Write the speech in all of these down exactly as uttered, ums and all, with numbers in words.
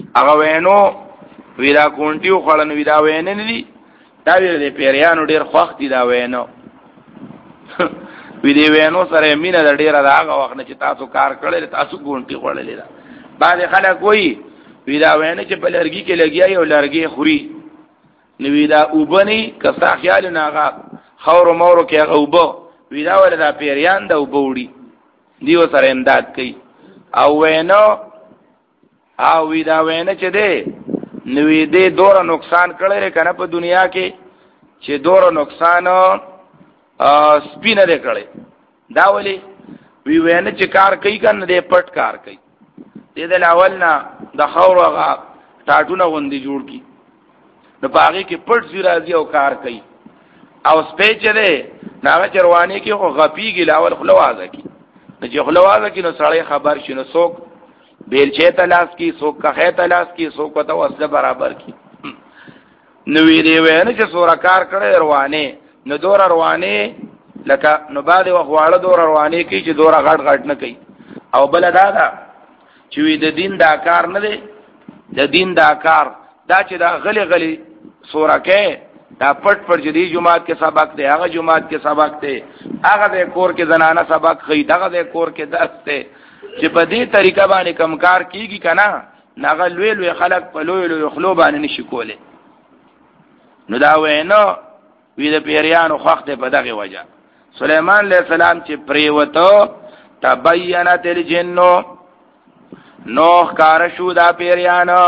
هغه وینو ویدا کونټیو خړن ویدا وینې نه دي دا ویل دي پیریانو ډیر خوښ دي دا وینو وی دی وینو سره مینه د ډیره دا هغه وخت چې تاسو کار کړل تاسو کونټي خړلې دا بعد خلک وایي ویدا وینې چې په لرګي کې لګیا یو لرګي خوري نو ویدا وبني کسا خیال نه هغه خور مورو کې هغه وبو ویدا ول دا پیریان دا وبوړي دیو سره امداد کوي او وینو او ویدا وینه چې دی نو دې دور نقصان کړی کنه په دنیا کې چې دور نقصان سپینه دې کړی دا ولی وی وینه چې کار کوي کنه دې پټ کار کوي دې د اول نه د خور هغه ټاټونه غوندي جوړ کی نو پاره کې پټ زیرازي او کار کوي او سپېچ دې ناغه چروانی کې خو غپیږي لاول خلوازه کی نو چې خلوازه کی نو سړی خبر شنو څوک بیلچه تلاس کی څوک کخه تلاس کی څوک پته وسله برابر کی نو وی دی وینه چې سورا کار کړي روانه نو دور روانه لکه نو بعد وغواړه دور روانه کی چې دور غټ غټ نه کوي او بل دا دا چې وی د دین دا کار نه دی د دین دا کار دا چې دا غلی غلی سورا کې دا پټ پټ جدي جمعات کې سبق دی هغه جمعات کې سبق دی هغه د کور کې زنانه سبق خي دغه د کور کې درس دی چې په دې طریقه باندې کمکار کیږي کنه ناغه لوی لوی خلق په لوی لوی خلو باندې نشي کوله نو دا وینو وی د پیریانو خوخت په دغه وجه سليمان عليه السلام چې پریوتو تبینت الجنو نو کار شو دا پیریانو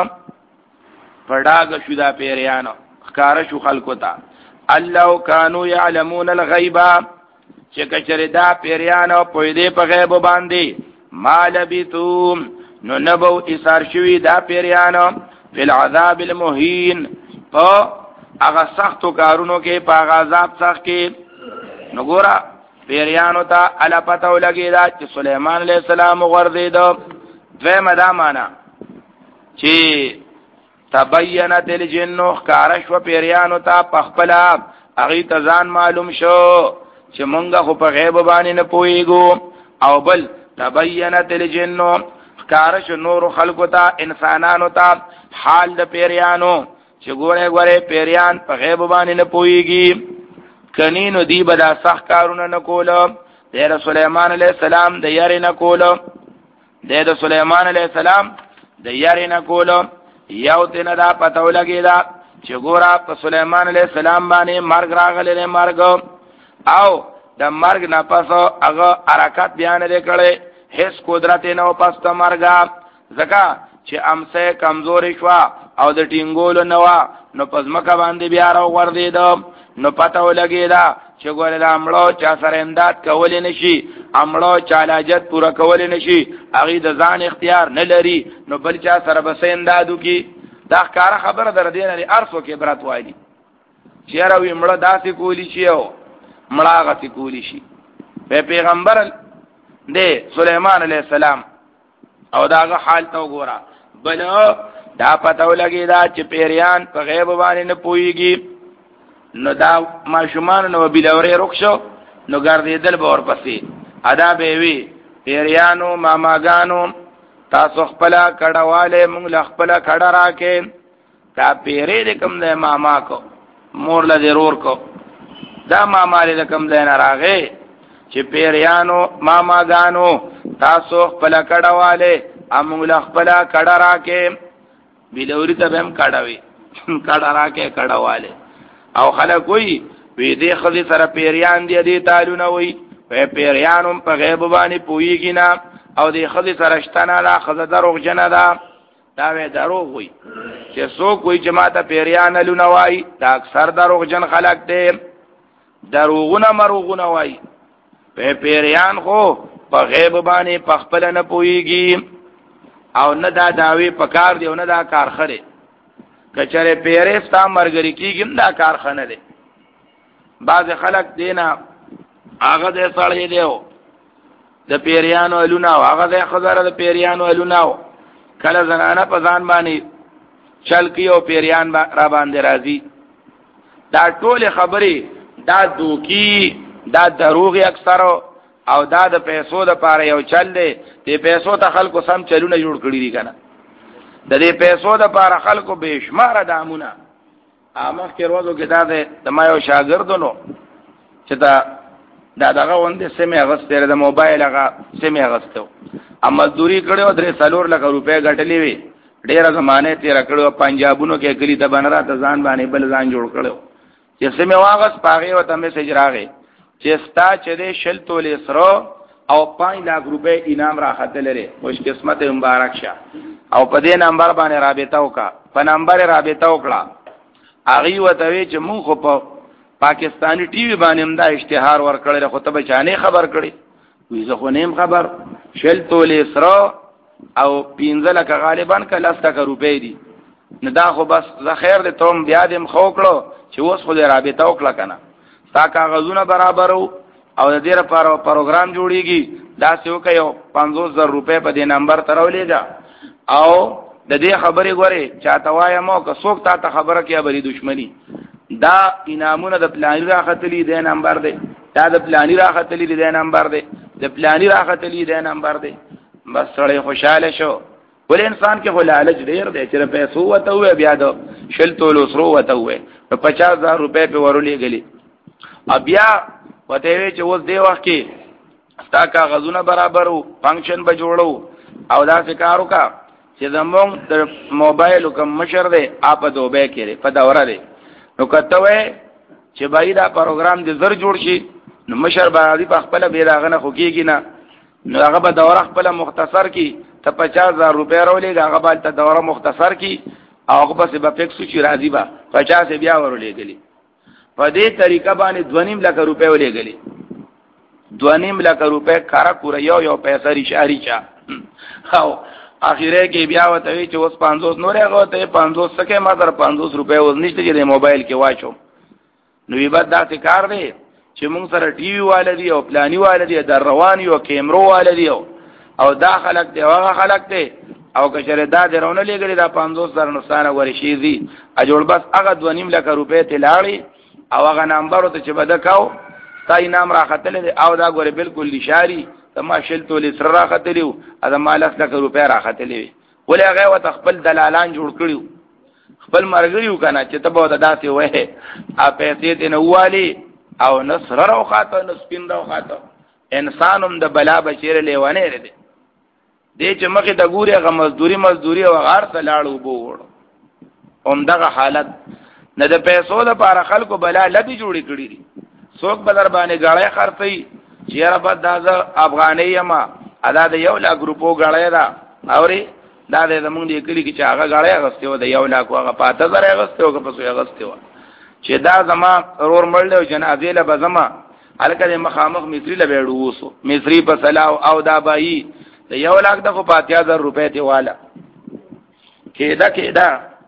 پړاګ شو دا پیریانو کار شو خلکو ته الله كانوا يعلمون الغيب چې کچره دا پیریانو په دې په غیب باندې ما لبثوا نو نبو اثار شوی دا پیریانو فی العذاب المهین او هغه سختو کارونو کې په عذاب سخت کې نو ګورا پیریانو ته الا پته ولګی دا چې سليمان علیہ السلام ورزید دوی مدا معنا چې تبینت الجن خارش و پیریانو ته پخپلا هغه تزان معلوم شو چې مونږه خو په غیب باندې نه پويګو او بل تبینت الجن خارش نور خلقو ته انسانانو ته حال د پیریانو چې ګوره ګوره پیریان په غیب باندې نه پويږي کنینو دی بدا سخت کارونه نه کولو د سليمان عليه السلام د یاري نه کولو د سليمان عليه السلام د یاري نه کولو یو دین دا پته ولګی دا چې ګوره په سليمان عليه السلام باندې مرګ راغلی مرګ او د مرګ نه پس هغه حرکت بیان وکړي هیڅ قدرت نه او پس ته مرګ زکه چې امسه کمزوري شو او د ټینګول نو نو پس مکه باندې بیا راو وردید نو پته ولګی دا چې ګوره د امړو چا سره امداد کول نشي امړو چالاجت پورا کول نشي هغه د ځان اختیار نه لري نو بل چا سره بس امدادو کی دا کار خبره در دین لري ارسو کې برات وایي چې راوي مړه داسې کولی شي او مړاغه کولی شي په پیغمبر دې سليمان عليه السلام او داغه حال ته وګوره بل دا پته ولګی دا چې پیریان په غیب باندې نه پويږي نو دا ماشومان نو بلوري رخصو نو ګرځیدل به ورپسې ادا به وی پیریانو ماماګانو تاسو خپل کډواله مونږ خپل کډه راکې دا پیری دې کوم دې ماما کو مور له ضرور کو دا ماما دې کوم دې نه راغې چې پیریانو ماماګانو تاسو خپل کډواله امونږ خپل کډه راکې بلوري ته هم کډوي کډه راکې کډواله او خلک وی وی دې خزي سره پیریان دي دې تعالونه وی په پیریانو په غیب باندې پويږي نه او دې خزي سره شتنه لا خزه دروغ جنا دا دا وی دروغ وی چې څوک وی جماعت پیریان لونه وای دا اکثر دروغ جن خلک دې دروغونه مروغونه وای په پیریان خو په غیب باندې په خپل نه پويږي او نه دا داوی پکار دی او نه دا کار خره کچره پیرستا مرګری کیګم دا کارخانه ده بعض خلک دینا هغه د سړی دیو د پیریانو الونه هغه د خزر د پیریانو الونه کله زنانه په ځان باندې چل کیو پیریان با را باندې راځي دا ټول خبرې دا دوکي دا دروغ اکثر او دا د پیسو د پاره یو چل دی د پیسو ته خلکو سم چلونه جوړ کړی دي کنه د دې پیسو د لپاره خلکو به شمار دامونه امه کې ورځو کې دا د ما یو شاګردونو چې دا دا دغه وندې سیمه اغسته د موبایل هغه سیمه اغسته ا مزدوري کړو درې څلور لک روپے غټلې وي ډېر زمانه تیر کړو پنجابونو کې کلی ته بنرا ته ځان باندې بل ځان جوړ کړو چې سیمه واغس پاغه وته میسج راغی چې ستا چې دې شل تولې سره او پنځه لک روپے انعام راخته لري خوش قسمت مبارک شه او په دې نمبر باندې رابطه وکا په نمبر رابطه وکړه اغي وته چې مونږ خو په پاکستانی ټي وي باندې هم دا اشتهار ورکړل خو ته بچانه خبر کړي وې زه خو نیم خبر شل تولې سره او پنځه لک غالبا کله ستک روپے دي نه دا خو بس زه خیر دې ته بیا دې مخو کړو چې اوس خو دې رابطه وکړه کنه تا کاغذونه برابرو او د دې لپاره پروګرام جوړیږي دا څه وکيو پنځوس زره روپے په دې نمبر ترولېګا او د دې خبرې غوري چاته وایم او که څوک تا ته خبره کوي بری دښمنی دا انعامونه د پلان راختلی دی نمبر دی دا د پلان راختلی دی نمبر دی د پلان راختلی دی نمبر دی بس سړی خوشاله شو ول انسان کې خلالج ډیر دی چې پیسې وته وې بیا د شل تولو سرو وته وې په پچاس هزار روپے په ورولې غلي بیا وته وی چې اوس دی وخت کې تا کاغذونه برابرو فنکشن به جوړو او دا څه کارو کا چې زموږ د موبایل کوم مشر دی اپ دوبه کړي په دوره دی نو کته وې چې بای دا پروګرام د زر جوړ شي نو مشر باندې په خپل بیراغنه خو کېږي نه نو هغه به دوره خپل مختصر کی ته پچاس هزار روپے راولې هغه به ته دوره مختصر کی او هغه به په فکس شي راضي با پچاس بیا ورولې غلي په دې طریقه باندې دونیم لک روپے ولې غلي دونیم لک روپے کارا کور یو یو پیسې ریشاری چا او اخیره کې بیا وته چې اوس پنځوس نورې غوته پنځوس سکه ما در پنځوس روپے اوس نشته چې موبایل کې واچو نو یی بعد دا کار دی چې موږ سره ټي وي والدي او پلاني والدي در رواني او کیمرو والدي او دا خلک دی هغه خلک دی او کچره دا درونه لګري دا پنځوس زره نقصان ورشي دي اجول بس هغه دونیم لک روپے تلاړي او هغه نمبر ته چې بده کاو تای نام راختل او دا ګوره بالکل لشاري تما شل تولې سره راختلیو ادا مالک لک روپے راختلی ولې هغه وت خپل دلالان جوړ کړیو خپل مرګیو کنه چې ته به داسې وې ا پیسې ته نوالی او نصر راو خاطو نسپین راو خاطو انسانم د بلا بشیر لیوانه لري دې چې مخه د ګوري غ مزدوري مزدوري او غار ته لاړو بوړ هم دغه حالت نه د پیسو د لپاره خلکو بلا لبي جوړی کړی دي څوک بدر باندې غاړې خرڅي چیرې بد دازه افغاني ما ادا د یو لا ګروپو غاړې دا اوري دا د زمونږ د کلی کې چې هغه غاړې غستیو د یو لا کوغه پاته زره غستیو که پسو غستیو چې دا زما رور مړل او جنازې له بزما الکه مخامخ مصری له بیړو وسو مصری په سلاو او دا بای د یو لاک د خو پاتیا زر روپے ته والا کېدا کېدا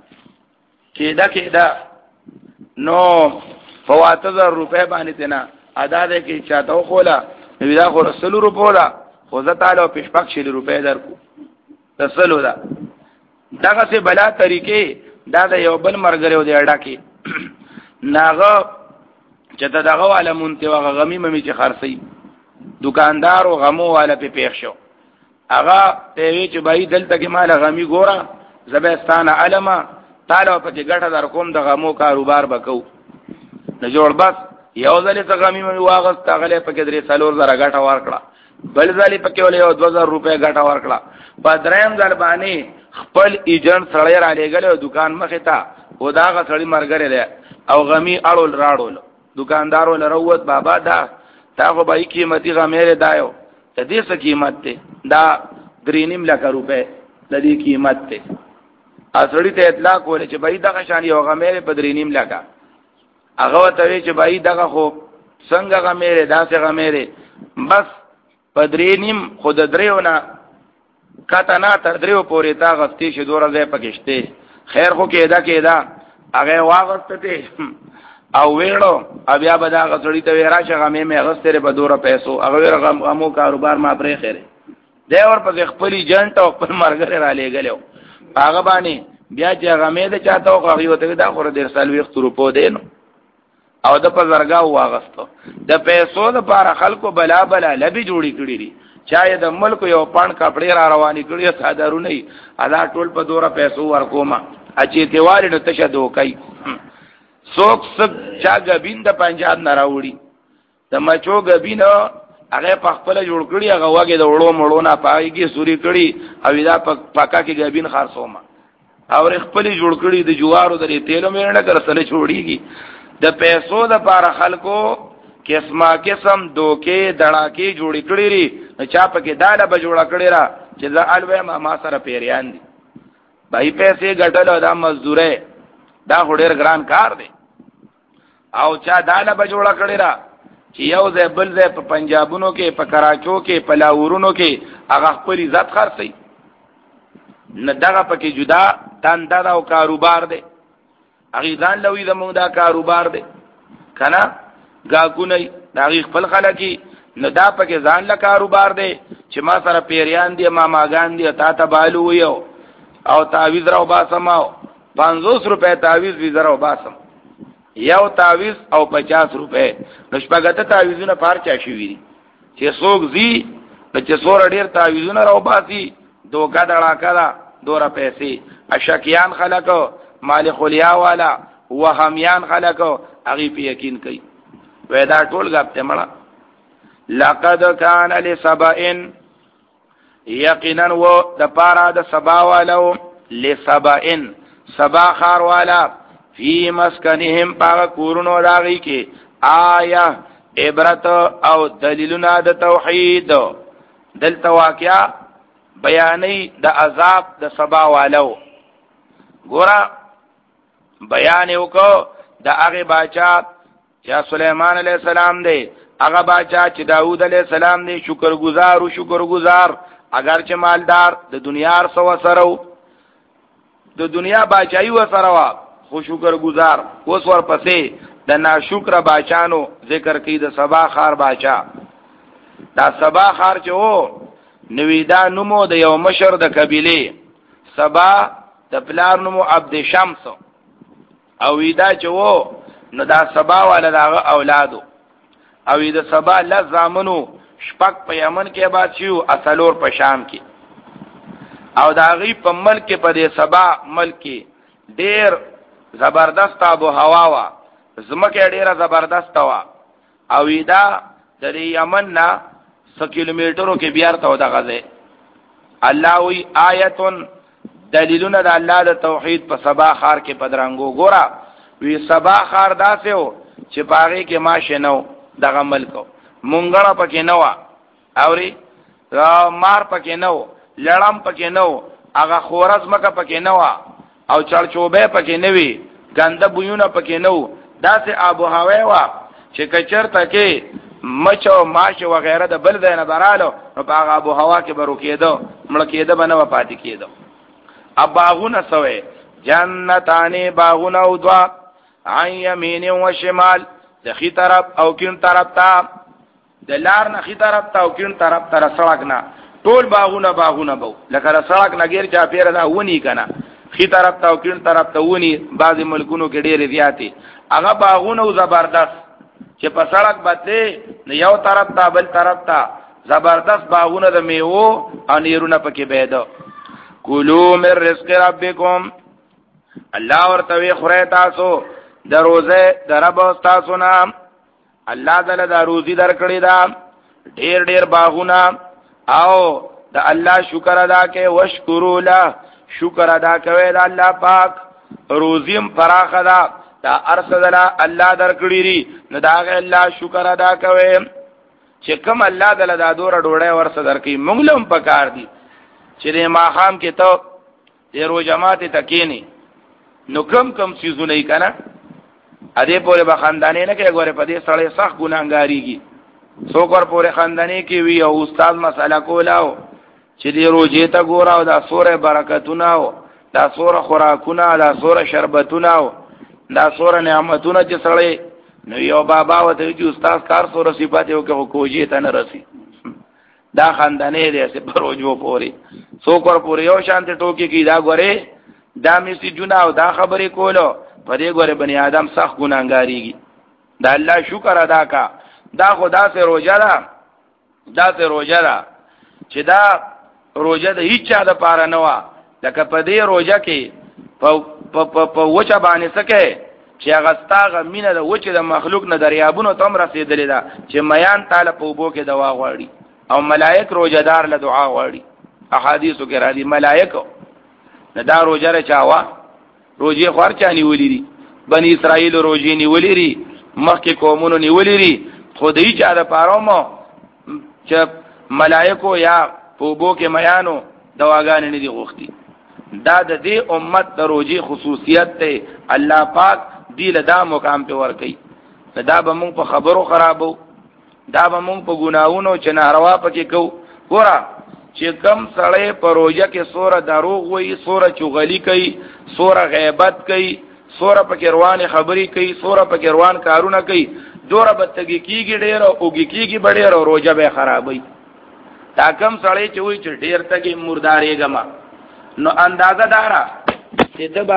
کېدا کېدا نو فوات زر روپے باندې تنا ادا دې کې چاته خولا نو دا خو رسول روپو دا خو زه تعالی پښپک شل روپے درکو رسول دا دغه څه بلا طریقې دا د یو بل مرګره دی اډا کې ناغه چې ته دغه والا مونته وغه غمی مې چې خرڅي دکاندار او غمو والا په پیښ شو هغه ته وی چې بای دلته کې مال غمی ګورا زبستانه علما تعالی په دې ګټه در کوم د غمو کاروبار وکاو نه جوړ بس یو ځلې څنګه غمی مې واغست غلې په کې درې څلور زره ګټه ورکړه بل ځلې په کې ولې یو دوه زره روپے ګټه ورکړه په دریم ځل باندې خپل ایجنټ سړی را لګل دکان مخه تا خداغه سړی مرګره دی او غمی اړول راړول دکاندارو لروت بابا دا تا خو بای قیمتي غمیره دایو ته دې څه قیمت ته دا درینیم لک روپے د دې قیمت ته اصلي ته اطلاق ولې چې بای دغه شان یو غمیره په درینیم لکا هغه ته چې بای دغه خو څنګه غمیره داسې غمیره بس په درینیم خود دریونه کته نه تر دریو پورې تا غفتی شه دوره ځای پکشته خیر خو کېدا کېدا هغه واغسته او ویړو بیا به دا غسړی ته راشه غمې مې غستره په دوره پیسو هغه غمو کاروبار ما پرې خیره دی اور په خپل جنټ او خپل مرګره را لېګلو هغه باندې بیا چې غمې ده چاته او هغه وته دا خور ډیر سال وخت روپو دینو او د په زرګاو واغستو د پیسو د بار خلکو بلا بلا لبي جوړی کړی دي چا د ملک یو پان کپڑے را رواني کړی صادرو نه ادا ټول په دوره پیسو ورکوما اچي دیوال نو تشدو کوي څوک څوک چا غبین د پنجاب نه راوړي د مچو غبین هغه په خپل جوړ کړی هغه واګه د وړو مړو نه پایږي سوري کړی او دا پکا کې غبین خاصوما او خپل جوړ کړی د جوارو د تیلو مې نه کر سره چھوڑیږي د پیسو د بار خلکو قسمه قسم دوکې دړاکې جوړې کړې لري چا پکې داله به جوړه کړې را چې ځا الوه ما ما سره پیریان دي بای پیسې ګټل دا مزدوره دا هډر ګران کار دی او چا داله به جوړه کړې را چې یو ځای بل ځای په پنجابونو کې په کراچو کې په لاورونو کې هغه خپل عزت خرڅي نه دغه پکې جدا تاندا او کاروبار دی هغه ځان لوي زموږ دا کاروبار دی کنه گاګونه دا خپل خلکی نه دا پکې ځان له کاروبار دی چې ما سره پیریان دي ما ماګان دي تا ته بالو ویو او تعویذ راو باسم او پنځوس روپے تعویذ وی زراو باسم یو تعویذ او پچاس روپے نشپګته تعویذونه پار چا شي وی چې څوک زی چې څور ډیر تعویذونه راو باسي دوکا دړه کړه دورا پیسې اشکیان خلکو مال خلیا والا وهمیان خلکو هغه په یقین کوي ودا ټول غبته مړه لقد كان لسبئن یقینا و د پارا د سبا والو لسبئن سبا خار والا فی مسکنهم پاک کورونو داغي کې آیا عبرت او دلیلونه د توحید دلته واقعیا بیانې د عذاب د سبا والو ګورا بیان وکړو د هغه باچا چې سليمان عليه السلام دی هغه باچا چې داوود عليه السلام دی شکرګزار او شکرګزار اگر چې مالدار د دنیا سره سره د دنیا باچای و سره وا خو شکرګزار اوس ور پسې د ناشکر باچانو ذکر کوي د سبا خار باچا دا سبا خار چې وو نویدا نومو د یو مشر د قبيله سبا د پلار نومو عبد شمس او ویدا چې وو نو دا سبا والا دا اولادو او د سبا لزامنو شپک په یمن کې آباد شو اصلور په شام کې او دا غي په ملک په دې سبا ملک کې ډېر زبردست ابو هوا وا زمکه ډېره زبردست وا او دا د یمن نه س کیلومترو کې بیا ته ودغه ځای الله وی آیتون دلیلونه د الله د توحید په سبا خار کې پدرنګو ګورا وی سبا خار داسې و چې باغې کې ماشه نو دغه ملک مونږه پکې نو اوري مار پکې نو لړم پکې نو هغه خورز مکه پکې نو او چړچوبه پکې نوي ګنده بویونه پکې نو داسې ابو هوا وا چې کچر تکي مچو ماشه وغیرہ د بل ځای نه درالو نو په هغه ابو هوا کې برو کېدو مړ کېده بنه و پاتې کېدو اب باغونه سوې جنتانی باغونه او دوا عن یمین و شمال د خي طرف او کین طرف ته د لار نه خي طرف ته او کین طرف ته سړک نه ټول باغونه باغونه بو لکه سړک نه غیر چا پیر دا ونی کنه خي طرف ته او کین طرف ته ونی بعضی ملکونو کې ډېر زیاتې هغه باغونه زبردست چې په سړک باندې یو طرف ته بل طرف ته زبردست باغونه د میوه او نیرونه پکې بيد کلوا من رزق ربکم الله ورته خوره تاسو د روزه درب تاسو نام الله تعالی دا روزي درکړي دا ډېر ډېر باغونه او د الله شکر ادا کې وشکرو له شکر ادا کوي د الله پاک روزیم فراخ دا دا ارسدلا الله درکړي ری نو دا الله شکر ادا کوي چې کوم الله تعالی دا دور ډوړې ورسره درکې مونږ لهم پکار دي چې د ماخام کې ته د رو جماعت تکینی نو کم کم سيزونه کنا ا دې پورې به خاندانې نه کې غوړې په دې سړې سخت ګناګاریږي څوک ور پورې خاندانې کې وی او استاد مسله کولاو چې دې روزه ته ګوراو دا سورې برکتونه او دا سورې خوراکونه دا سورې شربتونه او دا سورې نعمتونه چې سړې نو یو بابا وته چې استاد کار سورې صفات یو کې کوجی ته نه رسی دا خاندانې دې سه پروجو پوري څوک ور پورې یو شانت ټوکی کې دا غوړې دا مې جنا او دا خبرې کولو په دې غوړې بني آدم سخت ګناګاریږي دا الله شکر ادا کا دا خدا سے روزه دا دا سے روزه دا چې دا روزه د هیڅ چا د پاره نه و لکه په دې روزه کې په په په وچه باندې سکه چې هغه ستاغه مینه د وچه د مخلوق نه دریابونو تم رسیدلې ده چې میان تعالی په وبو کې دوا غواړي او ملائک روزدار له دعا غواړي احادیثو کې را دي ملائکه نه دا روزه رچاوا روزي خور چا نیولې دي بنی اسرائیل روزي نیولې دي مخکې قومونو نیولې دي خدای چا د پاره مو چې ملائکه یا په وبو کې میانو دواګان نه دي غوښتي دا د دې امت د روزي خصوصیت ته الله پاک دی له دا مقام په ور کوي دا به مونږ په خبرو خرابو دا به مونږ په ګناوونو چې ناروا پکې کو ګوره چې کم سړی په روزه کې سوره دروغ وایي سوره چغلی کوي سوره غیبت کوي سوره پکې روان خبري کوي سوره پکې روان کارونه کوي دوره بدتګي کیږي ډېر او کیږي بډېر او روزه به خرابوي دا کم سړی چې وایي چې ډېر تګي مردارې غما نو اندازه دارا چې دبا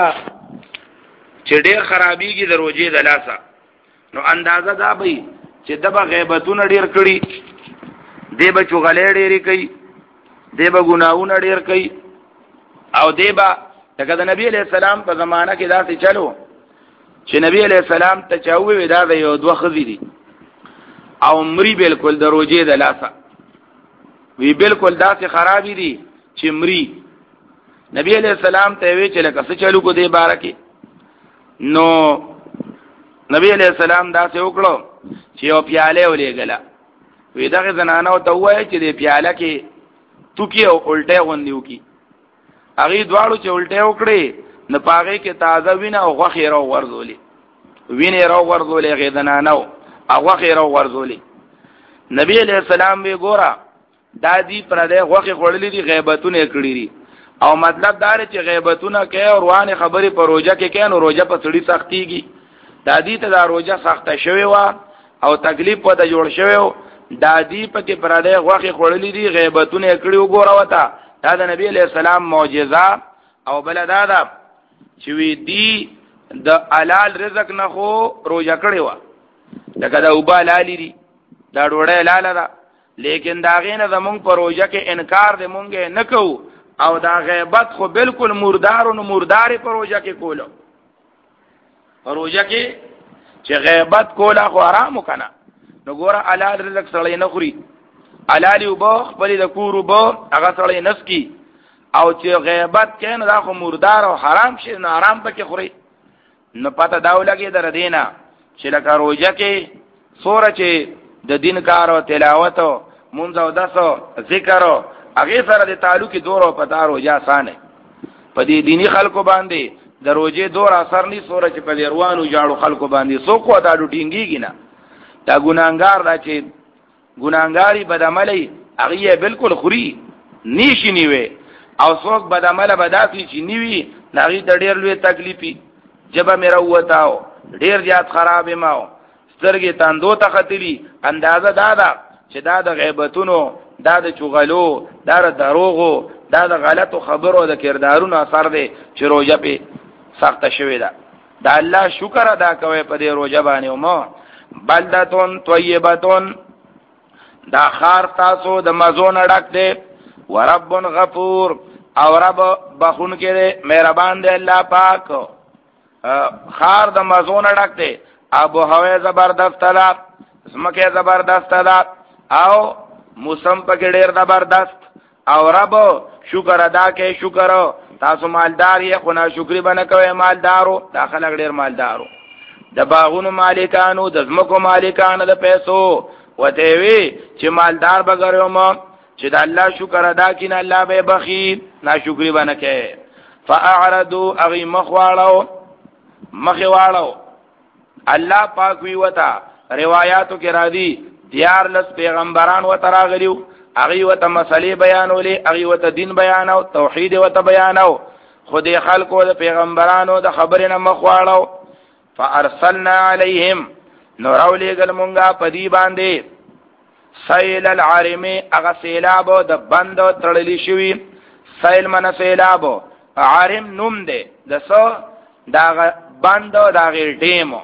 چې ډېر خرابيږي د روزي د لاسه نو اندازه دا به چې دبا غیبتونه ډېر کړي دی به چغلې ډېری کوي دی به ګناونه ډېر کوي او دی به لکه د نبی علیہ السلام په زمانہ کې داسې چلو چې نبی علیہ السلام ته چاوي دا د یو دوه خزي دي او مری بالکل د روزي د لاسه وی بالکل داسې خرابې دي چې مری نبی علیہ السلام ته وی چې لکه څه چلو کو دی بارکه نو نبی علیہ السلام دا څه وکړو چې یو پیاله ولېګلا وی دغه زنانو ته وایي چې دې پیاله کې توکی او الټه غوندیو کی هغه دواړو چې الټه وکړي نه پاغه کې تازه وینه او غوخه راو ورزولې وینه راو ورزولې غې زنانو او غوخه راو ورزولې نبی علیہ السلام وی ګورا دا دې پر دې غوخه خړلې دي غیبتونه کړې دي او مطلب دا چې غیبتونه کوي او روانه خبرې په روزه کې کوي نو روزه په سړی سختيږي دا دې ته دا روزه سخته شوی و او تکلیف په د جوړ شوی دا دې په کې پر دې غوخه خړلې دي غیبتونه کړې وګوره وتا دا د نبی علیہ السلام معجزه او بل دا دا چې وی دی د حلال رزق نه خو روزه کړی و لکه دا وبا لالي دي دا ډوړې لاله ده لیکن دا غینه زمونږ په روزه کې انکار دې مونږه نه کوو او دا غیبت خو بالکل مردار او مردار په روزه کې کولو په روزه کې چې غیبت کوله خو آرام وکنه نو ګوره حلال رزق سړی نه خوري حلال وبو خپل د کور وبو هغه سړی نسکی او چې غیبت کین دا خو مردار او حرام شي نه آرام پکې خوري نو پته دا ولګي در دینا چې لکه روزه کې سوره چې د دین کار او تلاوت او مونږ او داسو ذکر هغه سره د تعلق دورو پتا روزه آسان په دې دینی خلکو باندې د روزه دور اثر نه سوره چې په روانو جاړو خلکو باندې سو کو دا ډوټینګیږي نه دا ګناګار دا چې ګناګاری بدعملی هغه بالکل خوري نشي نیوي او څوک بدعمله بداسي چې نیوي ناغي د ډېر لوی تکلیفي جبه مې راوتاو ډېر زیات خراب ماو سترګې تاندو ته خطلی اندازه دادا چې دا د غیبتونو دا د چغلو دا د دروغو دا د غلطو خبرو د کردارونو اثر دی چې روزه په سخت شوی ده دا الله شکر ادا کوي په دې روزه باندې او ما بلدتون طیبتون دا خار تاسو د مزون ډک دی ورب غفور او رب بخون کې مهربان دی الله پاک خار د مزون ډک دی ابو هوا زبردست ده اسمکه زبردست ده او موسم پکې ډېر زبردست او رب شکر ادا کې شکر تاسو مالدار یې خو نه شکر بنه کوي مالدارو داخله ډېر مالدارو د باغونو مالکانو د زمکو مالکانو د پیسو وته وی چې مالدار بغیرو ما چې د الله شکر ادا کین الله به بخیل ناشکری بنه کوي فاعرضوا اغي مخواړو مخواړو الله پاک وی وتا روایتو کې را دي دیار لس پیغمبران و تراغلیو اغي وته مسلې بیانولې اغي وته دین بیانو توحید وته بیانو خدای خلقو د پیغمبرانو د خبرینه مخواړو فارسلنا عليهم نورولې ګل مونږه پدی باندې سیل العارم اغه سیلاب د بند تړلی شوی سیل من سیلاب عارم نوم دی د سو دا بند دا غیر ټیمو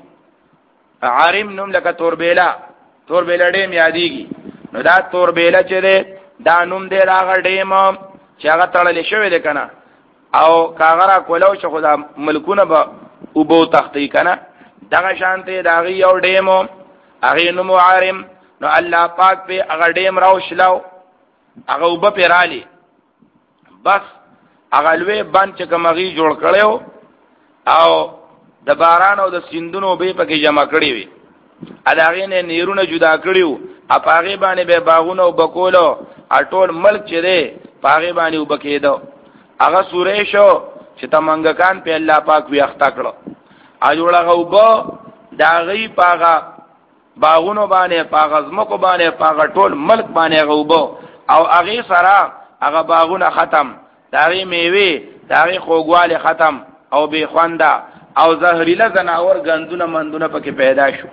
عارم نوم لکه توربیلا توربیلا ډیم یادېږي نو دا توربیلا چې ده دا نوم دی دا غډیم چې هغه تړلې شوی دی کنه او کاغرا کولو چې خدا ملکونه به وبو تختی کنه دغه شانته دا غي یو ډیمو هغه نوم عارم نو الله پاک په هغه ډیم راوښلاو هغه وب پیرالی بس هغه لوی باندې کومغي جوړ کړو او د باران او د سیندونو به پکې جمع کړی وي اداغې نه نیرونه جدا کړیو اپاغه باندې به باغونه وبکولو اټول ملک چې دی پاغه باندې وبکېدو هغه سورې شو چې تمنګکان په الله پاک وی اختا کړو اجوړه غوبو دا غي پاغه باغونو باندې پاغه زمکو باندې پاغه ټول ملک باندې غوبو او هغه سره هغه باغونه ختم داغي میوه داغي خوګواله ختم او به خواندا او زهريله زناور غندونه مندونه پکې پیدا شو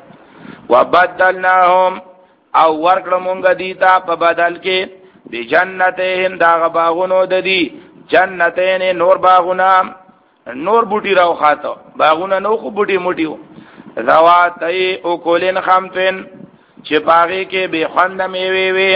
وبدلناهم او ورکړه مونږ دیتا په بدل کې بجنتهم دا باغونو د دي جنتین نور باغونه نور بوټي راو خاطو باغونه نو خو بوټي موټیو زواتای او کولن خمتن چې باغې کې به خوند میوه وي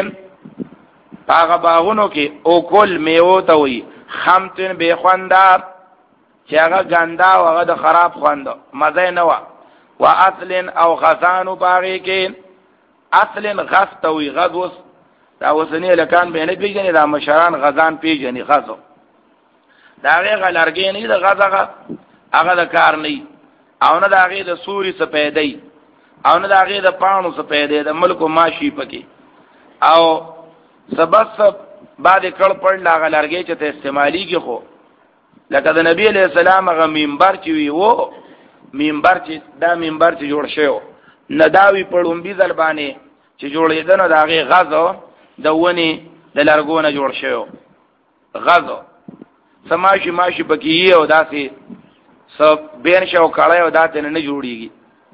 باغ باغونو کې او کول میوه ته وي خمتن به خواندا چې هغه ګندا او هغه د خراب خوند مزه نه و واصل او غزان باغې کې اصل غفت وي غزوس دا وسنی لکان به نه پیژني دا مشران غزان پیژني غزو دا هغه غلرګې نه د غزغه هغه د کار نه او نه دا هغه د سوري سپېدې او نه دا هغه د پانو سپېدې د ملکو ماشي پکې او سبب سب بعد کړ پړ لا غلرګې چې ته استعمالي کې خو لکه د نبی علیہ السلام هغه منبر چې وی وو منبر چې دا منبر چې جوړ شوی نداوی پړوم بي ځل باندې چې جوړېدل نو دا هغه غزو د ونی د لرګونه جوړ شوی غزو سماشي ماشي پکې او داسې سب بین شو کړه او داسې نه جوړیږي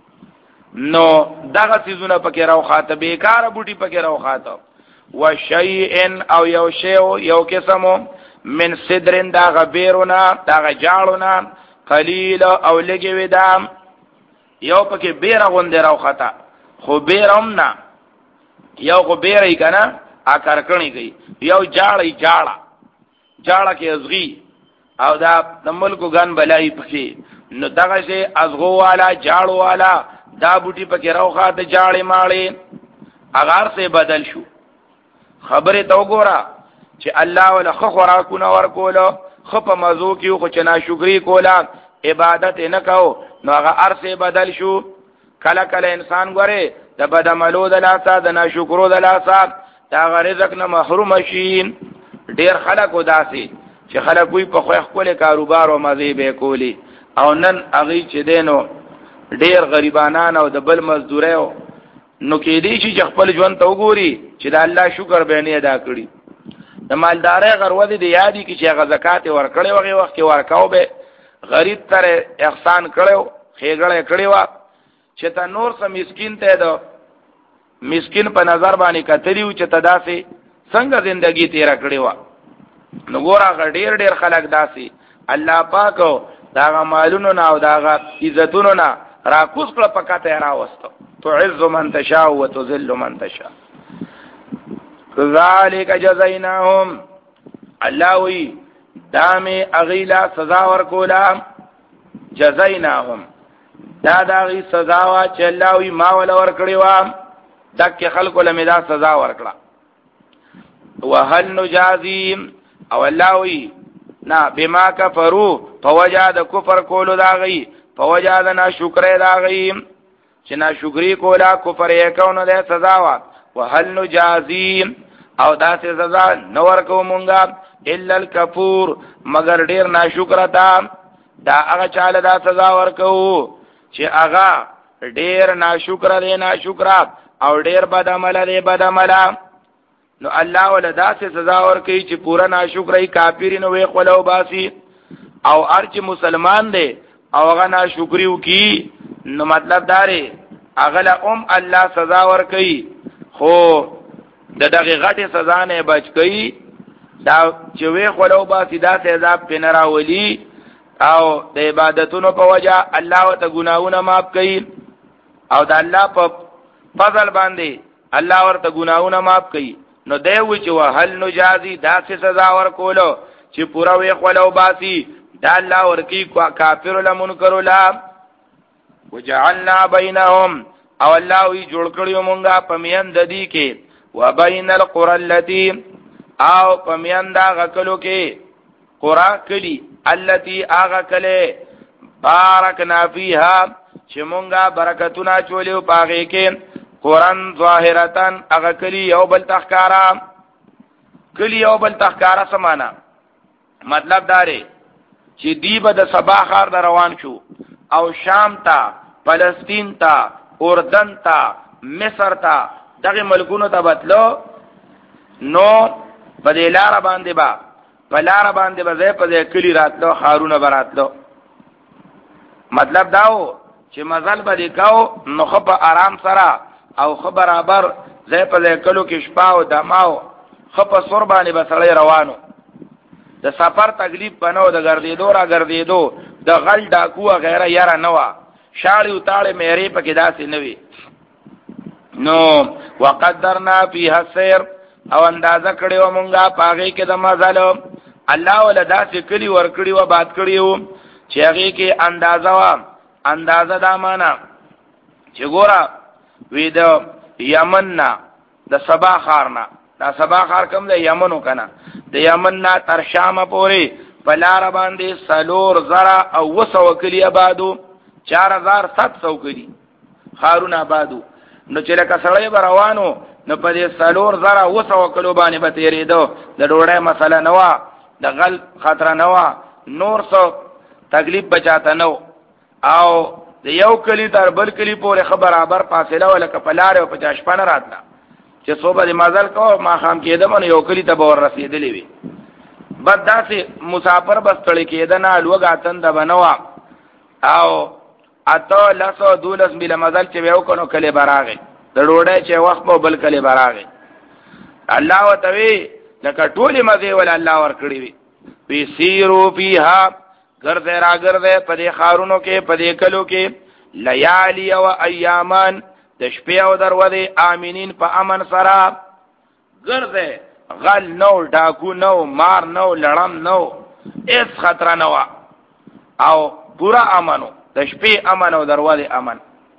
نو دغه سيزونه پکې راو خاطه بیکاره بوټي پکې راو خاطه وشيء او یو شی یو قسمو من صدرن دا غبیرونه دا غجالونه قلیل او لګي ودام یو پکې بیره غوندې راو خاطه خو بیرم نه یو خو بیره کنا اکر کړي گئی یو جاړی جاړه جاړه کې ازغي او دا د ملکو ګن بلای پکې نو دغه شی ازغو والا جاړو والا دا بوټي پکې راوخه د جاړې ماړې اغار سے بدل شو خبره تو ګورا چې الله ولا خو خوراکونه ورکولو خو په مزو کې خو چنا شکرې کولا عبادت نه کاو نو هغه ارسه بدل شو کله کله انسان غره د بدعملو د لاسه د ناشکرو د لاسه دا رزق نه محروم شي ډیر خلک وداسي چې خلک وي په خو خپل کاروبار او مزي به کولی او نن هغه چې دینو ډیر غریبانان او د بل مزدوري نو کې دي چې خپل ژوند ته وګوري چې د الله شکر به نه ادا کړي د مالداري غرودي دی یادي کې چې هغه زکات ورکړي وغه وخت کې ورکاو به غریب تر احسان کړو خېګړې کړي وا چې تا نور سم مسكين ته دو مسكين په نظر باندې کتلیو چې تداسي څنګه زندگی تیر کړی و نو ګورا ډیر ډیر خلک داسي الله پاک دا مالونو نه او دا عزتونو نه را کوس کړه پکاته راوستو تعز من تشاء وتذل من تشاء ذالک جزایناهم الله وی دامه اغیلا سزا ورکولا جزایناهم دا داغي سزا وا چې الله وی ما ول ورکړی و دک خلکو له دا سزا ورکړه وهل نجازیم او الله وی نا بما کفروا فوجد کفر کولو داغي فوجد نا شکر داغي چې نا شکرې کولا کفر یې کونو ده سزا وا وهل نجازیم او دا سزا نور کو مونږه الا الکفور مگر ډیر ناشکر تا دا هغه چاله دا سزا ورکو چې هغه ډیر ناشکر دی ناشکر او ډیر بد عمل دی بد عمل نو الله ولدا سے سزا ورکي چې پورا ناشکرای کافرینو وی خلو باسي او ارچ مسلمان دی او هغه ناشکریو کی نو مطلب داره هغه له ام الله سزا ورکي خو د دغه غټه سزا نه بچ کی دا چې وی خلو باسي دا سزا پنراولي او د عبادتونو په وجه الله ته ګناونه معاف کړي او د الله په فضل باندې الله ورته ګناونه معاف کړي نو دیوی چې وهل نجازي داسې سزا ورکولو چې پورا وی خلو باسي دا الله ورکی کافر لمنکر لا وجعلنا بينهم او الله وی جوړ کړیو مونږه پمیان د دې کې وبین القرى التي او پمیان دا غکلو کې قرى کلی التي اغه کله بارکنا فیها چې مونږه برکتونه چولیو پاغه کې قرآن ظاهرتن اغه کلی یو بل تخکارا کلی یو بل تخکارا سمانا مطلب داره چې دی به د سبا خار در روان شو او شام تا فلسطین تا اردن تا مصر تا دغه ملکونو ته بتلو نو په دې لار باندې با په لار باندې به زه په دې کلی راتلو خارونه براتلو مطلب داو چې مزل به وکاو نو خو په آرام سره او خو برابر زه په دې کلو کې شپه او دماو خو په سور باندې به سړی روانو د سفر تکلیف بنو د ګرځېدو را ګرځېدو د غل ډاکو غیره یاره نه وا شاړي وتاړي مېری پکې داسې نه وي نو وقدرنا فيها السير او اندازه کړو مونږه پاغې کې د مزل الله ول داسې کلی ور کړی و بات کړیو چې هغه کې اندازه وا اندازه دا معنا چې ګوره وی د یمن نا د سبا خارنا دا سبا خار کوم د یمنو کنه د یمن نا تر شام پورې پلار باندې سلور زرا او وسو کلی آبادو چار هزار سات سو کلی خارون آبادو نو چې لکه سړی روانو نو په دې سلور زرا وسو کلو باندې به تیرېدو د ډوړې مسله نه وا د غل خطر نه وا نور څو تکلیف بچاته نو او د یو کلی تر بل کلی پورې خبر برابر فاصله ولکه پلار او پچاش پنه راتله چې صوبه د مازل کو ما خام کېده من یو کلی ته به ور رسیدلې وي بد داسې مسافر بس تړي کېده نه لوګاتن د بنوا او اته لاسو دولس بل مزل چې یو کنو کلی براغه د ډوډۍ چې وخت په بل کلی براغه الله وتوي لکه ټولې مزه ول الله ور کړی وي وی سیرو فیها ګرځه را ګرځه په دې خارونو کې په دې کلو کې لیالی او ایامان د شپې او دروازه امینین په امن سره ګرځه غل نو ډاکو نو مار نو لړم نو اس خطر نو او پورا امنو د شپې امن او دروازه امن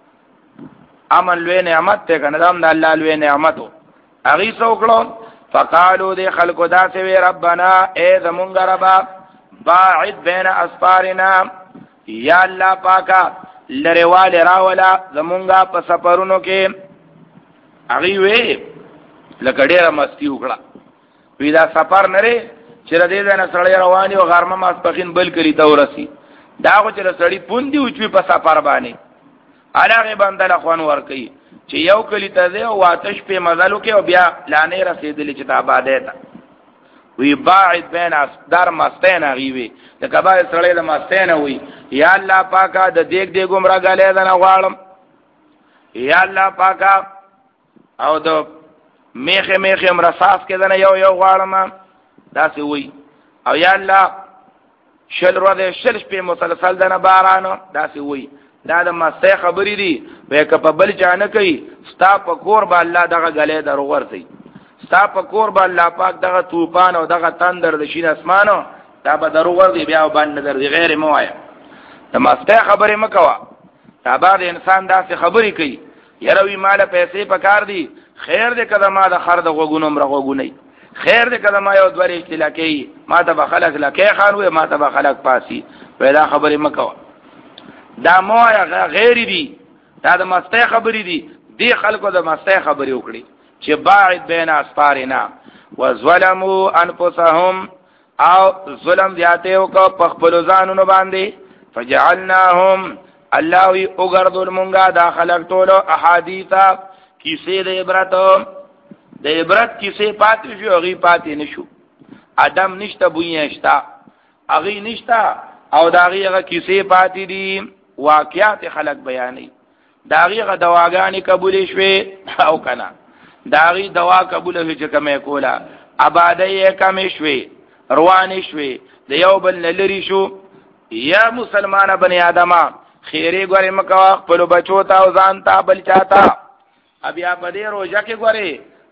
امن لوی نعمت ته کنه دام د الله لوی نعمتو اغي څوکړو فقالو دې خلقو داسې وی ربنا اے زمونږ ربا باعد بین اسفارنا یا الله پاکا لریوال راولا زمونږه په سفرونو کې اغي وی لکه ډیره مستی وکړه وی دا سفر نره چې ردی نه سړی رواني او غرمه ماسپخین بل کلی ته ورسی دا خو چې سړی پوندي او چې په سفر باندې علاوه باندې له خوان ور کوي چې یو کلی ته دی او آتش په مزلو کې او بیا لانه رسیدلی چې تاباده تا وی باعد بین اسدار مستین غیوی د کبا سړی د مستین وی یا الله پاکا د دیګ دیګ عمره غلې دا نه غواړم یا الله پاکا او د میخه میخه عمره صاف کې دا یو یو غواړم دا سی وی او یا الله شل ورځې شل شپې مسلسل دا نه بارانو دا سی وی دا د مسته خبرې دي وې کپ بل چانه کوي ستا په کور به الله دغه غلې درو ورسي ستا په کور به الله پاک دغه طوفان او دغه تندر د شین اسمانو دا به درو وردي بیا باندې در دي غیر موایا د مسته خبرې مکوا دا بعد انسان داسې خبرې کوي یروي مال پیسې پکار دي خیر دې کده ما د خر د غوګونو مر غوګونی خیر دې کده ما یو دوری اختلاقي ما ته بخلق لکه خان وې ما ته بخلق پاسي پیدا خبرې مکوا دا موایا غیر دي دا د مسته خبرې دي دی خلکو د مسته خبرې وکړي چې باعد بین اسفارنا وظلموا انفسهم او ظلم زیاته او کو پخپل ځانونو باندې فجعلناهم الله وی وګرځول مونږه دا خلق ټول احادیثا کیسې د عبرت د عبرت کیسې پاتې شو غي پاتې نشو ادم نشته بوینشتا اغي نشتا او داغي هغه کیسې پاتې دي واقعات خلق بیانې داغي هغه دواګانی قبول شوه او کنا داغي دوا قبول شوه چې کومه کولا آبادی کم شوه روان شوه د یو بل لری شو یا مسلمان بنی آدمه خیره ګورې مکوا خپل بچو ته او ځان ته بل چاته بیا په دې روزه کې ګورې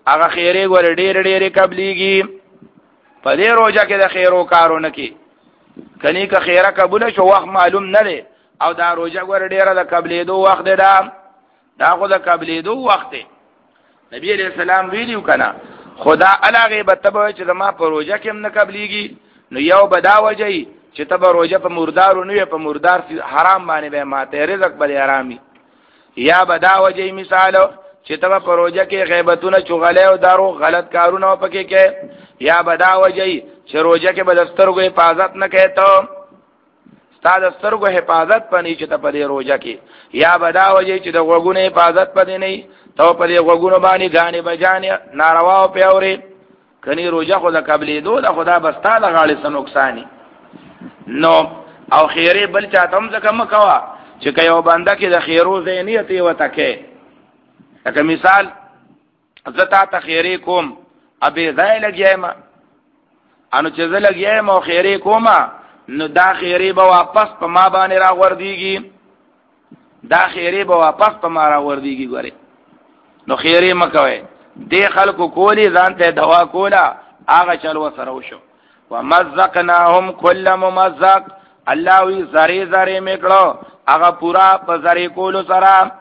هغه خیره ور ډېر ډېر قبليږي په دې روزه کې د خیرو کارونه کې کني که خیره قبول شو وخت معلوم نه دی او دا روزه ور ډېر د قبلې دو وخت دی دا دا خو د قبلې دو وخت دی نبی عليه السلام ویلو کنه خدا علاوه بتبه چې ما په روزه کې هم نه قبليږي نو یو بدا وجهي چې تب روزه په مردار نو په مردار حرام باندې به ماته رزق بل حرامي یا بدا وجهي مثال چې تب په روزه کې غیبتونه چغله او دارو غلط کارونه پکې کې یا بدا وجهي چې روزه کې بدسترګو حفاظت نه کوي ته ستاسو دسترګو حفاظت پني چې ته په روزه کې یا بدا وجهي چې د غوګونو حفاظت پدې نه ته په دې غوګونو باندې غانې بجانې ناروا او پیوري کني روزه خو د قبلې دو د خدا بستا د غاړي سن نقصانی نو او خیره بل چاته هم ځکه مکوا چې کيو بنده کې د خیرو زینیت یو تکه لکه مثال زتا ته خیره کوم ابي ځای لګیم انو چې زه لګیم او خیره کوم نو دا خیره به واپس په ما باندې را وردیږي دا خیره به واپس په ما را وردیږي ګوره نو خیره مکوي دې خلکو کولی ځان ته دوا کولا هغه چل وسره وشو ومزقناهم كل ممزق الله وی زری زری میکړو هغه پورا په زری کولو سره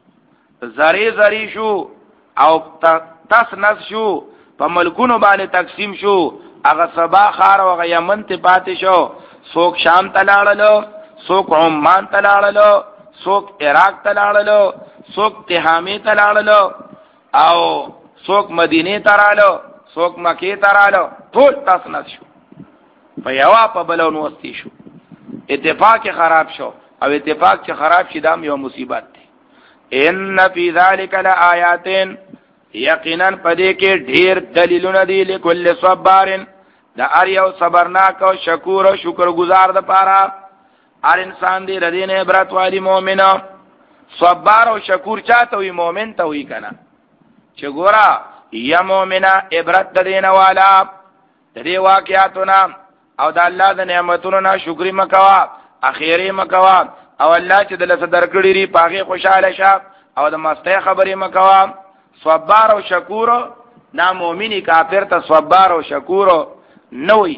زری زری شو او تاس نس شو په ملکونو باندې تقسیم شو هغه سبا خار او یمن ته پاتې شو څوک شام تلاړلو څوک عمان تلاړلو څوک عراق تلاړلو څوک تهامي تلاړلو او څوک مدینه ترالو څوک مکه ترالو ټول تاس نس شو په یوا په بلون وستی شو اتفاق خراب شو او اتفاق چې خراب شي دا یو مصیبت دی ان فی ذلک لآیات یقینا پدې کې ډیر دلیلونه دي لکل صبار دا ار یو صبرناک او شکور او شکرګزار د پاره هر انسان دی ردین عبرت والی مؤمن صبر او شکور چاته وي مؤمن ته وي کنه چې ګورا یا مؤمنه عبرت د دین والا د دې واقعاتونه او د الله د نعمتونو نه شکر مکوا اخیری مکوا او الله چې د لسه درکړي ری پاغه خوشاله شه او د مسته خبرې مکوا صبر او شکور نا مؤمنی کافر ته صبر او شکور نوې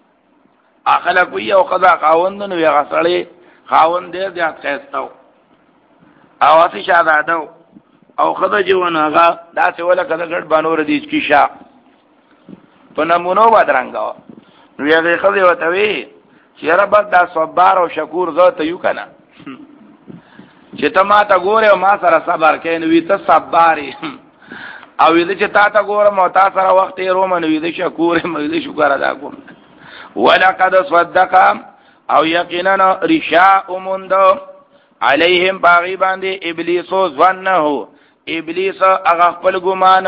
اخلاق وی او قضا خاوند نو یې غسړې خاوند دې زیات خېستو او اسی شادادو او خدای جوړ هغه دا څه ولا کله ګډ بانور دي کی شا په نمونو بدرنګا نو یې خدای وته وی چې رب دا صبر او شکور ذات یو کنه چې ته ما ته ګوره او ما سره صبر کین وی ته صبري او دې چې تا ته ګوره مو تا سره وخت یې رومن وی دې شکور مې دې شکر ادا کوم ولقد صدق او یقینا رشاء مند علیهم باغی باندې ابلیس ظنه ابلیس هغه خپل ګمان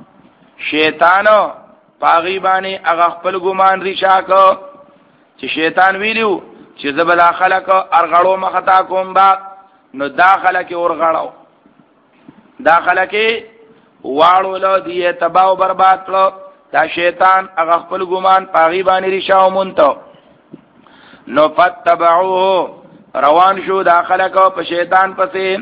شیطان باغی باندې هغه خپل ګمان رشاء کو چې شیطان ویلو چې زبلا خلق ارغړو مختا کوم با نو داخله کې ورغړو داخله کې واړو له دی تباہ او برباد کړو دا شیطان هغه خپل ګمان پاغي باندې رشاو مونته نو فتبعوه روان شو داخله کو په شیطان پسې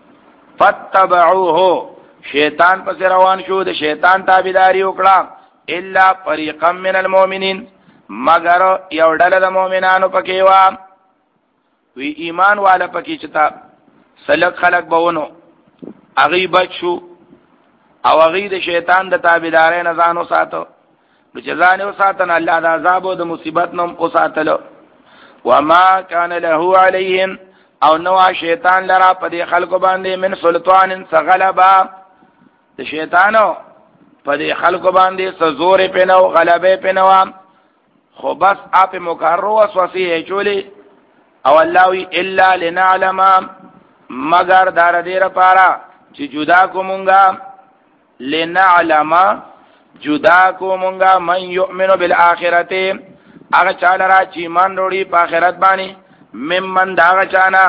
فتبعوه شیطان پسې روان شو د شیطان تابعداري وکړه الا فريقا من المؤمنين مگر یو ډله د مؤمنانو پکې وا وی ایمان والا پکې چتا سلک خلق بونو اغي بچو او اغي د شیطان د تابعداري نه ځانو ساتو نو چې ځانو ساتنه الله د عذاب او د مصیبت نوم او ساتلو وما كان له عليهم او نو شیطان لرا په دې خلکو باندې من سلطان سغلبا د شیطانو په دې خلکو باندې سزور په نو غلبه په نو خو بس اپ مقرر وسوسه چولې او الله وی الا لنعلم مگر دار دې لپاره چې جدا کومونګه لنعلم جدا کومونګه من يؤمن بالاخره هغه چاله را چې ایمان وروړي په آخرت باندې ممن دا چانا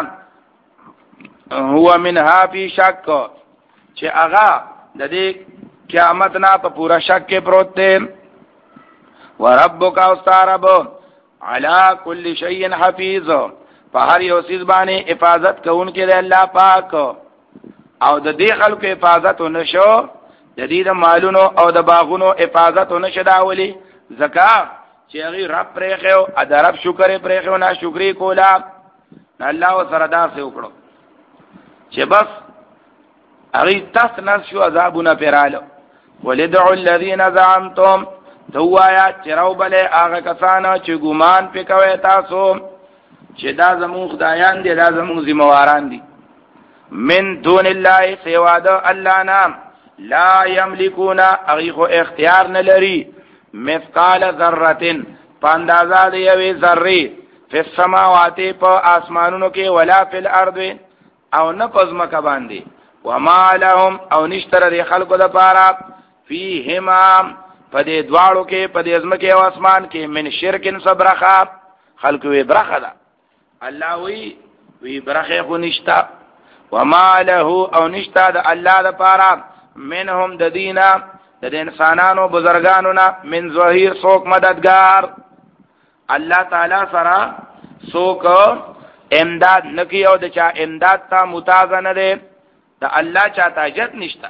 هو منها فی شک چې هغه د دې قیامت نه په پورا شک کې پروت دی وربک استرب علی کل شیء حفیظ په هر یو چیز باندې حفاظت کوونکی دی الله پاک او د دې خلکو حفاظت ونشو د دې د مالونو او د باغونو حفاظت نشداولي زکات چې هغه رب پرېخو ا د رب شکر پرېخو نه شکرې کولا الله سره داسې وکړو چې بس هغه تاسو نه شو عذابونه پیراله ولدعوا الذين زعمتم دوایا چراو بله هغه کسانو چې ګمان پکوي تاسو چې دا زمون خدایان دي دا زمون ذمہواران دي من دون الله سوا د الله نام لا یملکون اغیخو اختیار نلری مثقال ذره پاندازا دی یوی ذره فی السماوات په اسمانونو کې ولا فی الارض او نه پزمکه باندې وما لهم او نشتر دی خلقو د پاره فیهما پدې دواړو کې پدې ازمکه او اسمان کې من شرکن صبرخه خلق وی برخه ده الله وی وی برخه خو نشتا وما له او نشتا د الله د پاره منهم د دینا د انسانانو بزرگانو نه من ظهیر څوک مددگار الله تعالی سره څوک امداد نکی او د چا امداد ته متازنه ده د الله چا تاجت نشتا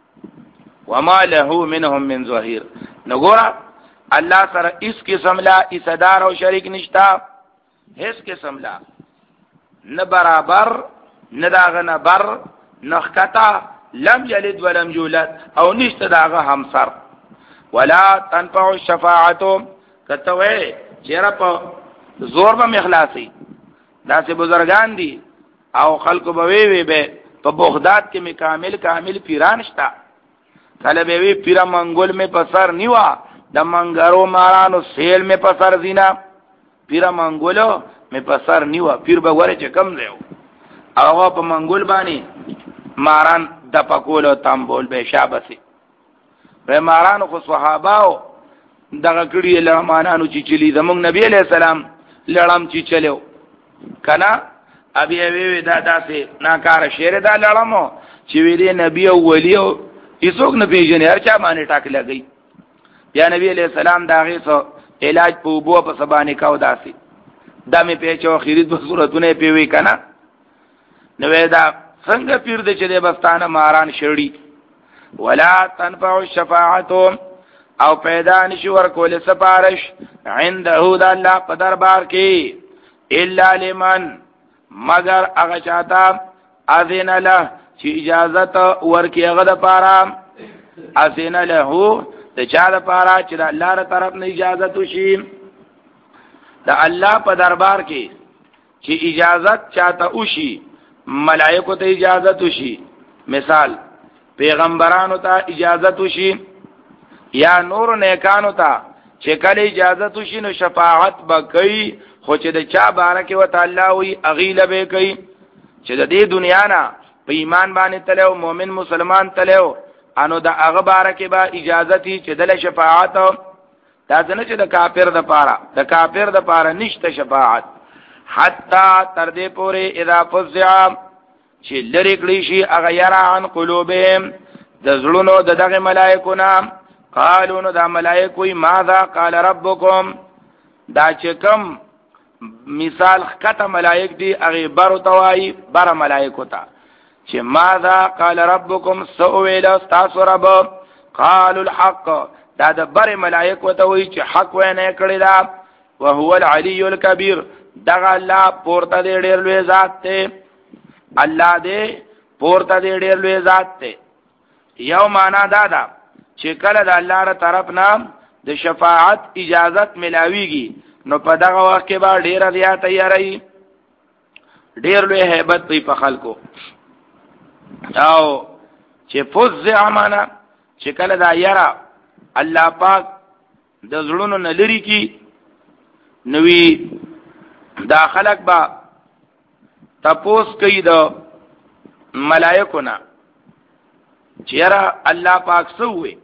وما له منهم من ظهیر نګورا الله سره اس قسم لا اسدار او شریک نشتا هیڅ قسم لا نه برابر نه داغه نه بر نخکتا لم یلد ولم یولد او نشته داغه همسر ولا تنفع الشفاعه کتوې چیرې په زور به اخلاصي داسې بزرگان دي او خلق به وی وی به په بغداد کې می کامل کامل پیران شتا کله به وی پیرا منګول می پسر نیوا د منګرو مارانو سیل می پسر زینا پیرا منګولو می پسر نیوا پیر به وره چې کم دیو هغه په منګول باندې ماران د پکولو تامبول به شابسي به مارانو خو صحاباو دغه کړي لمانانو چې چلی زمونږ نبی علیہ السلام لړم چې چلو کنا ابي وی دا داسې ناکاره شعر دا لړمو چې وی دی نبی او ولی او هیڅوک نه پیژنې هر چا باندې ټاک لګي یا نبی علیہ السلام دا غي سو علاج په بو په سبانه کاو داسي دمه پیچو خیرت په صورتونه پیوي کنا نو دا څنګه پیر دې چې د بستانه ماران شړی ولا تنفع الشفاعه او پیدا نشي ورکول سپارش عنده د الله په دربار کې الا لمن مگر هغه چاته اذن له چې اجازه ورکي هغه د پاره اذن له د چا د پاره چې د الله تر طرف نه اجازه وشي د الله په دربار کې چې اجازه چاته وشي ملائکه ته اجازه وشي مثال پیغمبرانو ته اجازه وشي یا نور نیکانو ته چې کله اجازه وشي نو شفاعت بکئی خو چې د چا بارکه وتعالى وی اغیله به کوي چې د دې دنیا نه په ایمان باندې تلو مؤمن مسلمان تلو انو د هغه بارکه با اجازه تی چې د شفاعت دا څنګه چې د کافر د پاره د کافر د پاره نشته شفاعت حتا تر دې پورې اذا فزع چې لری کړی شي هغه یرا عن قلوبهم د زړونو د دغه ملائکو نام قالو نو دا ملائکوی ماذا قال ربکم دا چې کوم مثال خطه ملائک دی هغه بر توای بر ملائکو ته چې ماذا قال ربکم سویل استاسو رب قالوا الحق دا د بر ملائکو ته وی چې حق وینه کړی دا وهو العلی الکبیر دغه الله پورته دی ډیر لوی ذات ته الله دې پورته دی ډیر لوی ذات ته یو معنا دا ده چې کله د الله تر طرف نه د شفاعت اجازت ملاويږي نو په دغه وخت کې به ډیر زیات تیاری ډیر لوی hebat په خلکو او چې فزع معنا چې کله دا یرا الله پاک د زړونو نه لري کی نوې دا خلق با تپوس کوي د ملائکو نه چیرې الله پاک سوې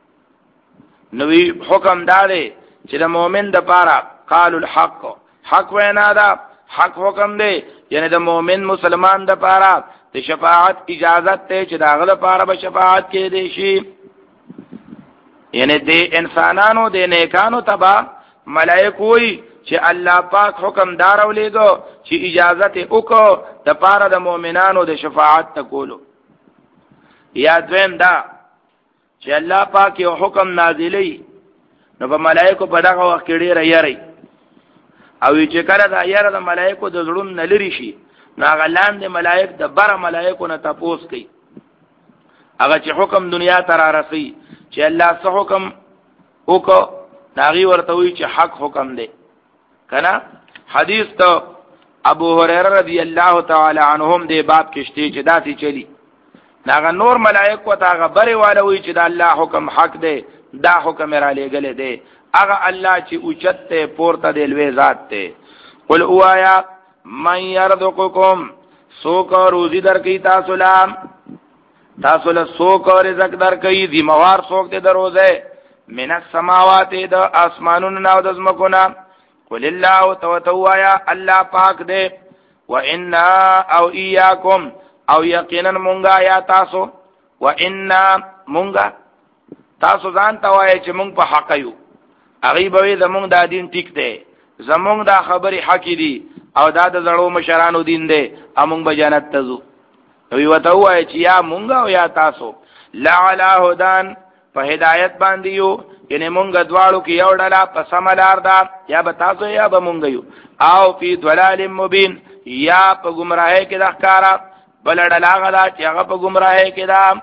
نوې حکم داري چې د مؤمن د پاره قالوا الحق حق وینا دا حق حکم دی یعنی د مؤمن مسلمان د پاره د شفاعت اجازت ته چې داغه لپاره به شفاعت کې دی شي یعنی د انسانانو د نیکانو تبا ملائکوي چې الله پاک حکم دارولېګو چې اجازت وکړو د پاره د مؤمنانو د شفاعت ته کولو یا دویم دا چې الله پاک یو حکم نازلی نو په ملائکه په دغه وخت کې ډېر یاري او چې کله دا یاره د ملائکه د زړون نه لري شي نو هغه لاندې ملائک د بره ملائکو نه تپوس کوي هغه چې حکم دنیا ته را رسي چې الله څه حکم وکړو ناغي ورته وی چې حق حکم دی کنه حدیث ته ابو هريره رضی الله تعالی عنهم دی باب کې شته چې داسې چلی ناغه نور ملائکه ته هغه بره والا وی چې د الله حکم حق دی دا حکم را لېګل دی هغه الله چې اوچته پورته دی لوی ذات ته قل اوایا من يرزقكم سوک روزی در کی تاسو لام تاسو له سوک رزق در کی دی موار سوک ته دروزه من السماوات د اسمانونو نو د زمکونا قل الله توتوایا الله پاک دے و انا او ایاکم او یقینا مونږه یا تاسو و انا مونږه تاسو ځان توای چې مونږ په حق یو هغه به زمونږ د دین ټیک دی زمونږ د خبرې حق دی او دا د زړو مشرانو دین دی امون به جنت ته ځو وی وته وای چې یا مونږ او یا تاسو لا علی هدان په هدایت باندې یو یعنی مونږ دواړو کې یو ډله په سملار دا یا به تاسو یا به مونږ یو او فی ضلال مبین یا په گمراهی کې د ښکارا بل ډله غلا چې هغه په گمراهی کې دا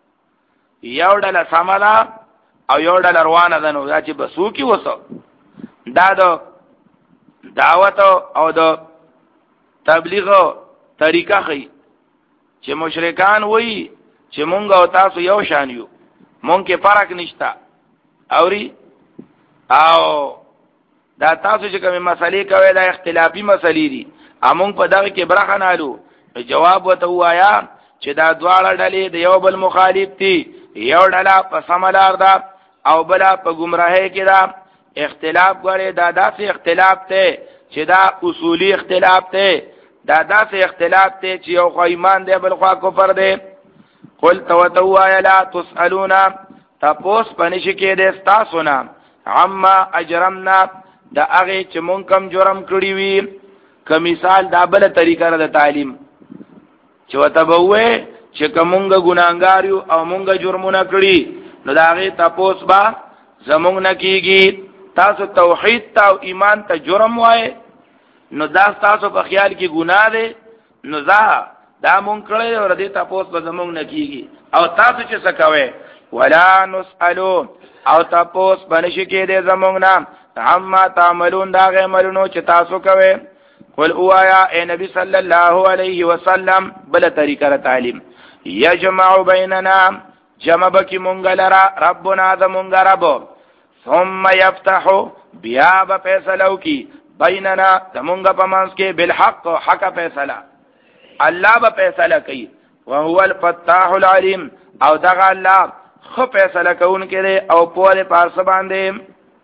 یو ډله سملا او یو ډله روانه ده نو دا چې بسو کې وسو دا د دعوت او د تبلیغ طریقه خي چې مشرکان وایي چې مونږ او تاسو یو شان یو مونږ کې فرق نشتا اوري او دا تاسو چې کومه مسلې کوي دا اختلافي مسلې دي امون په دغه کې برخه نالو جواب وته وایا چې دا دواړه ډلې د یو بل مخالف دي یو ډله په سملار ده او بل په گمراهۍ کې ده اختلاف غړي دا داسې اختلاف ته چې دا اصولی اختلاف ته دا داسې اختلاف ته چې یو خو ایمان دی بل خو کفر دی قل توتوا لا تسالون تاسو پنځ کې د تاسو نه عما اجرمنا دا هغه چې مونږ کم جرم کړی وي که مثال دا بل طریقه د تعلیم چې وتبوي چې کومګه ګناګار یو او مونږه جرمونه کړی نو دا هغه تاسو با زمونږ نه کیږي تاسو توحید ته او ایمان ته جرم وای نو دا تاسو په خیال کې ګناه ده نو ځا دا مونږ کړی او ردی تاسو به زمونږ نه کیږي او تاسو چې څه کوي ولا نسالو او تاسو باندې کې دې زمونږ نام عما تعملون دا غي عملونو چې تاسو کوي قل اوایا اے نبی صلی الله علیه وسلم بل طریقه تعلیم یجمع بیننا جمع بکی مونږ لرا ربنا ذ مونږ رب ثم يفتح بیا به فیصلو کی بیننا زمونږ په منځ کې بالحق حق فیصله الله به فیصله کوي وهو الفتاح العلیم او دغه الله خو فیصله کوونکی او په دې پارس باندې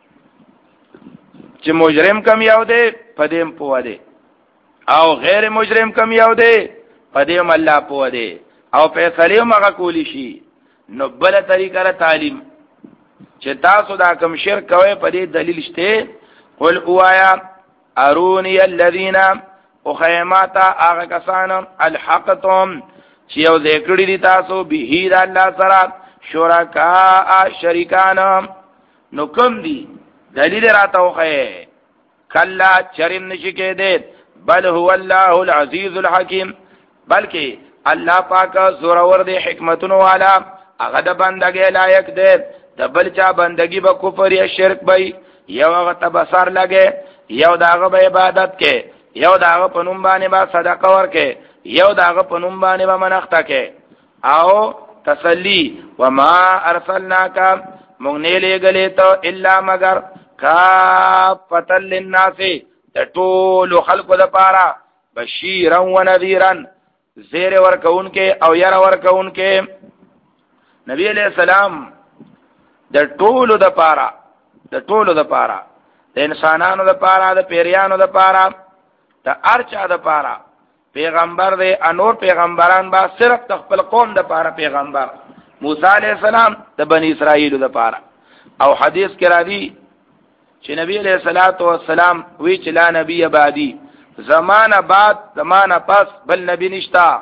چې مجرم کم یو دی پدیم په دی او غیر مجرم کم یو دی پدیم الله په دی او فیصله مغه کولی شي نو بل طریقه تعلیم چې تاسو دا کوم شرک کوي په دې دلیل شته قل اوایا ارونی الذین اخیماتا آغا کسان الحقتم چې یو ذکر دي تاسو به د الله سره شرکا شریکان نو کوم دي دلیل راته وخه کلا چرم نشی کې دې بل هو الله العزیز الحکیم بلکې الله پاک زورور دی حکمتونو والا هغه د بندګۍ لایق دی د بل چا بندګي به کفر یا شرک به یو هغه تبصر لګي یو داغه به عبادت کې یو داغه پنوم باندې با صدقه ورکې یو داغه پنوم باندې با منښت کې او تسلی وما ارسلناک مونږ نه لګلې ته الا مگر کافتا للناس ټول خلق د پاره بشیرا و نذیرا زیر ورکون کې او ير ورکون کې نبی علیہ السلام د ټولو د پاره د ټولو د پاره د انسانانو د پاره د پیریانو د پاره د ارچا د پاره پیغمبر دی انور پیغمبران با صرف د خپل قوم د پاره پیغمبر موسی علیہ السلام د بنی اسرائیل د پاره او حدیث کې را دي چې نبی علیہ الصلوۃ والسلام وی چې لا نبی بعدی زمانہ بعد زمانہ پس بل نبی نشتا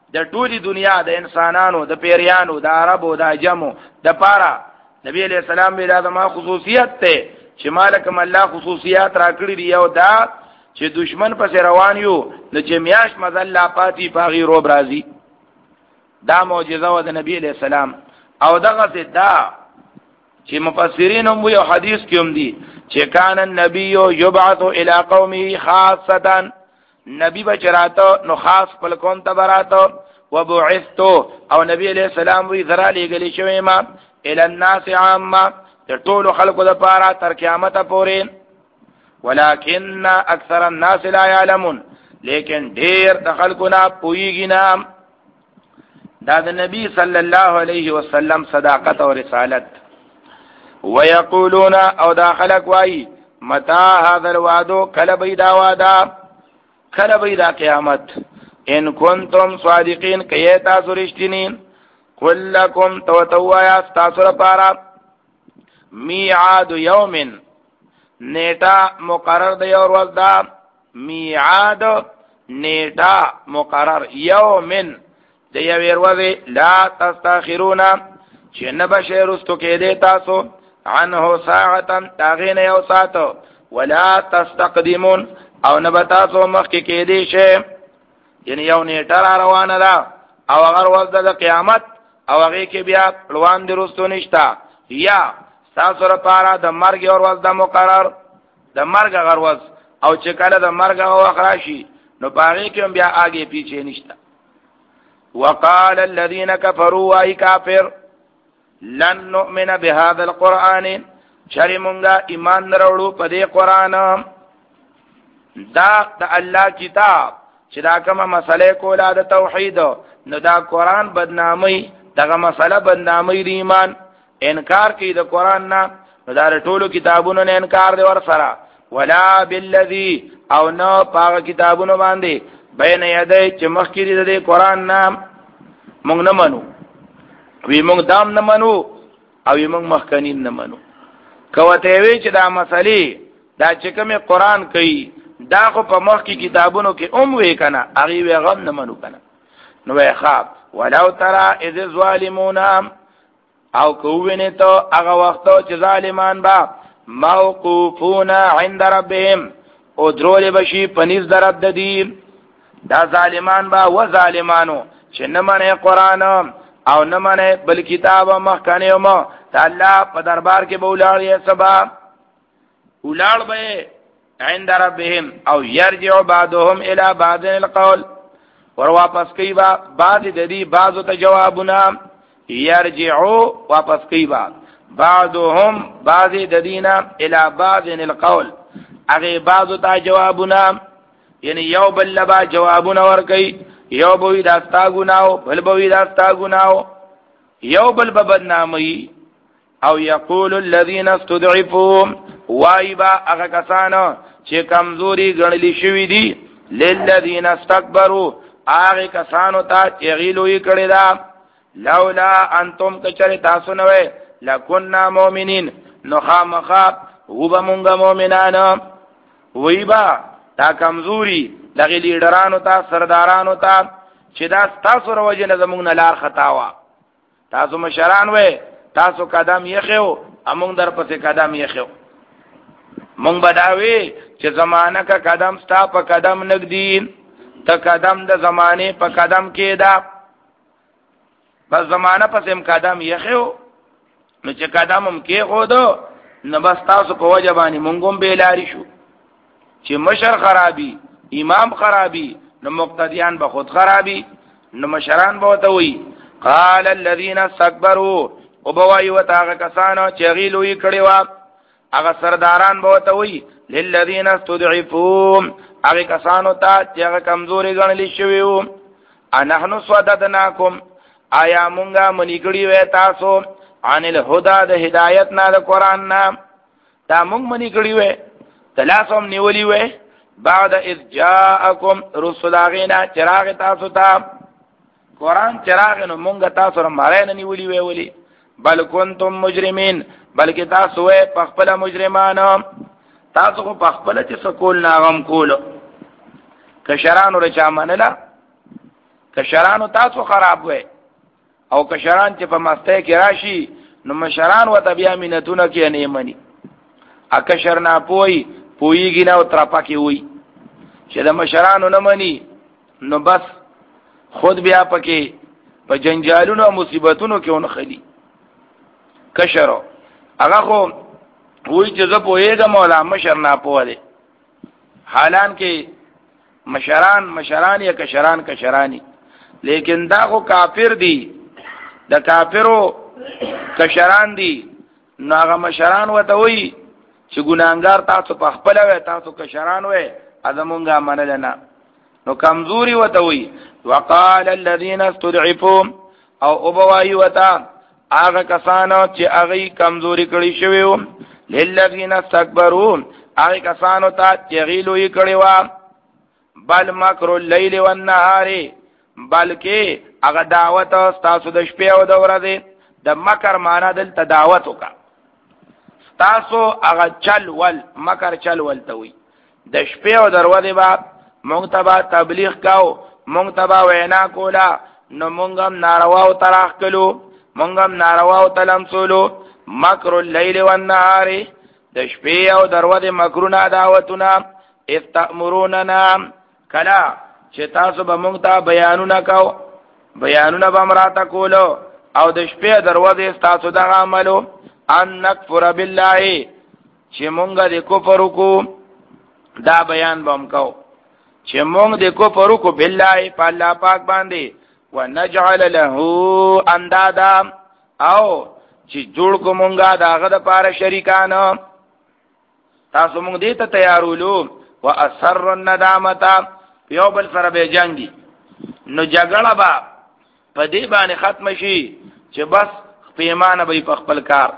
د ټولي دنیا د انسانانو د پیریانو د عربو د عجمو د پارا نبی علیہ السلام به دا ما خصوصیت ته چې مالکم الله خصوصیات را کړی دی یو دا چې دشمن پس روان یو نو چې میاش مزل لا پاتی پاغي روب راځي دا معجزه و د نبی علیہ السلام او دغه دا چې مفسرین هم یو حدیث کې هم دي چې کان النبی یبعث الی قومه خاصه نبی بچراته نو خاص په قوم ته براته وبعثت او نبی علیہ السلام وی ذرا لګلی شوی ما الى الناس عامه ټول خلقو د پاره تر قیامت پورې ولكن اکثر الناس لا يعلمون لیکن ډیر د خلقو نه پویږي نه دا د نبی صلی الله علیه وسلم صداقت او رسالت ويقولون او دا خلق وای متى هذا الوعد کله بيدا وعده کله بيدا قیامت ان کنتم صادقین کیتا سرشتنین قل لكم توتوایا تاسو لپاره میعاد یوم نیټه مقرر دی او ورځ دا میعاد نیټه مقرر یوم د یوې ورځې لا تستاخرون چې نه بشي رستو کېدی تاسو عنه ساعتا تاغین یو ساعت ولا تستقدمون او نه به تاسو مخکې کېدی شي یعنی یو نیټه را روانه ده او هغه ورځ د قیامت او هغه کې بیا روان دي رستو نشتا یا تاسو لپاره د مرګ او ورځ د مقرر د مرګ هغه ورځ او چې کله د مرګ هغه وخت راشي نو پاره کې بیا آگے پیچھے نشتا وقال الذين كفروا اي كافر لن نؤمن بهذا القران شرمونگا ایمان نروړو په دې قران دا د الله کتاب چې دا کومه مسله کوله د توحید نو دا قران بدنامي دغه مسله بدنامي د ایمان انکار کوي د قران نه نو دا ټولو کتابونو نه انکار دی ور سره ولا بالذي او نو پاک کتابونو باندې بین یدی چې مخکې د قران نام مونږ نه منو وی مونږ دام نه منو او مونږ مخکنین نه منو کوته وی چې دا مسلې دا چې کومه قران کوي دا خو په مخکې کتابونو کې اوم وی کنه هغه وی غم نه منو کنه نو وی خاب ولو ترى اذ الظالمون او کوونه ته هغه وخت چې ظالمان با موقوفون عند ربهم او درول بشي پنځ درب د دې دا ظالمان با و ظالمانو چې نه منه قران او نه منه بل کتاب مخکنه مو تعالی په دربار کې بولاړ یې سبا ولال به عند ربهم او يرجع بعضهم الى بعض القول ور واپس کوي با بعض د دې بعضو ته جوابونه يرجعوا واپس کوي با بعضهم بعض د دینه الى بعض القول هغه بعضو ته جوابونه یعنی یو بل لبا جوابونه ور کوي یو بوی داستا گناو بل بوی داستا گناو یو بل بدنامی او یقول الذين استضعفوا وایبا هغه کسانو چې کمزوري ګڼل شوی دي للذین استكبروا هغه کسانو ته چې غیلوی کړی دا لولا انتم کچره تاسو نه وای لکنا مؤمنین نو خامخا وبمونګه مؤمنان وایبا تا کمزوري دغه لیډرانو ته سردارانو ته چې دا تاسو روجه نه زمونږ نه لار خطاوا تاسو مشران وې تاسو قدم یې خو امونږ در پسې قدم یې خو مونږ بداوي چې زمانہ کا قدم ستا په قدم نګدي ته قدم د زمانه په قدم کې دا بس زمانہ پسې هم قدم یې خو نو چې قدم هم کې خو دو نو بس تاسو په وجه باندې مونږ هم به لاري شو چې مشر خرابي امام خرابي نو مقتدیان به خود خرابي نو مشران به ته وي قال الذين استكبروا وبوای وتاغه کسانو چې غیلوی کړي وا هغه سرداران به ته وي للذين استضعفوا هغه کسانو ته چې هغه کمزوري ګڼل شوی وو انحنو صددناکم آیا مونږه منی کړي وې تاسو عن الهدى د هدایت نه د قران نه دا مونږ منی کړي وې تلاسم نیولی وې بعد اذ جاءكم رسولنا چراغ تاسو ته قران چراغ نو مونږ تاسو را مړای نه نیولی وې ولي بل کنتم مجرمین بلکې تاسو وې په خپل مجرمانو تاسو کو په خپل چې سکول ناغم کولو کشرانو رچا منلا کشرانو تاسو خراب وای او کشران چې په مسته کې راشي نو مشران وته بیا مينتونه کې نه مني ا کشر نه پوي پويږي نه او ترپا کې وي چې د مشرانو نه مني نو بس خود بیا پکې په جنجالونو او مصیبتونو کې ونخلي کشرو هغه خو وای چې زه پوهېږم مولا مشر نه پوهه حالان کې مشران مشران یا کشران کشرانی لیکن دا خو کافر دي د کافرو کشران دي نو هغه مشران وته وي چې ګناګار تاسو په خپل وې تاسو کشران وې ادمونګه منل نه نو کمزوري وته وي وقال الذين استضعفوا او ابوای وتا هغه کسانو چې هغه کمزوري کړی شوی وو للذین استكبروا هغه کسانو ته چې غیلوې کړی و بل مکر الليل والنهار بلکې هغه دعوت تاسو د شپې او د ورځې د مکر معنا دلته دعوت وکا تاسو هغه چل ول مکر چل ول ته وي د شپې او د ورځې با مونږ ته تبلیغ کاو مونږ ته وینا کولا نو مونږ هم ناروا او تراخ کلو مونږ هم ناروا او تلمسولو مکر الليل والنهار د شپې او د ورځې مکرونه دعوتونه استامروننا کلا چې تاسو به مونږ ته بیانونه کو بیانونه به مراته کولو او د شپې دروازه تاسو دغه عملو ان نکفر بالله چې مونږ د کفر وکړو دا بیان بم کو چې مونږ د کفر وکړو بالله په الله پاک باندې ونجعل له اندادا او چې جوړ کو مونږه داغه د پاره شریکان تاسو مونږ دې ته تیارولو واسر الندامه یو بل سره به جنگي نو جګړه با په دې باندې ختم شي چې بس پیمانه به په خپل کار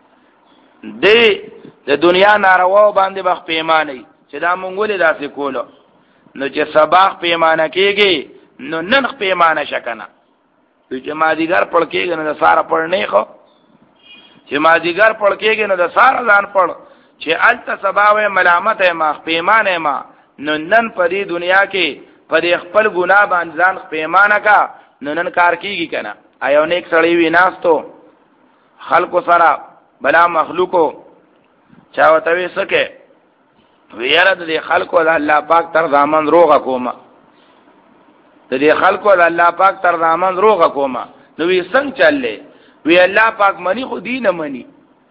دې د دنیا ناروا باندې بخ پیمانه چې دا مونږ ولې داسې کولو نو چې سباق پیمانه کېږي نو نن پیمانه شکنه چې ما دیګر پړ کېږي نو د سارا پړ نه خو چې ما دیګر پړ کېږي نو د سارا ځان پړ چې الته سباوه ملامت ما پیمانه ما نو نن په دې دنیا کې په دې خپل ګناه باندې ځان پیمانه کا نو نن کار کیږي کنه ایو نیک سړی وی ناستو خلکو سره بلا مخلوقو چا وته وسکه ویره د خلکو د الله پاک تر ځامن روغه کومه د دې خلکو د الله پاک تر ځامن روغه کومه نو وی څنګه چللې وی الله پاک منی خو دینه منی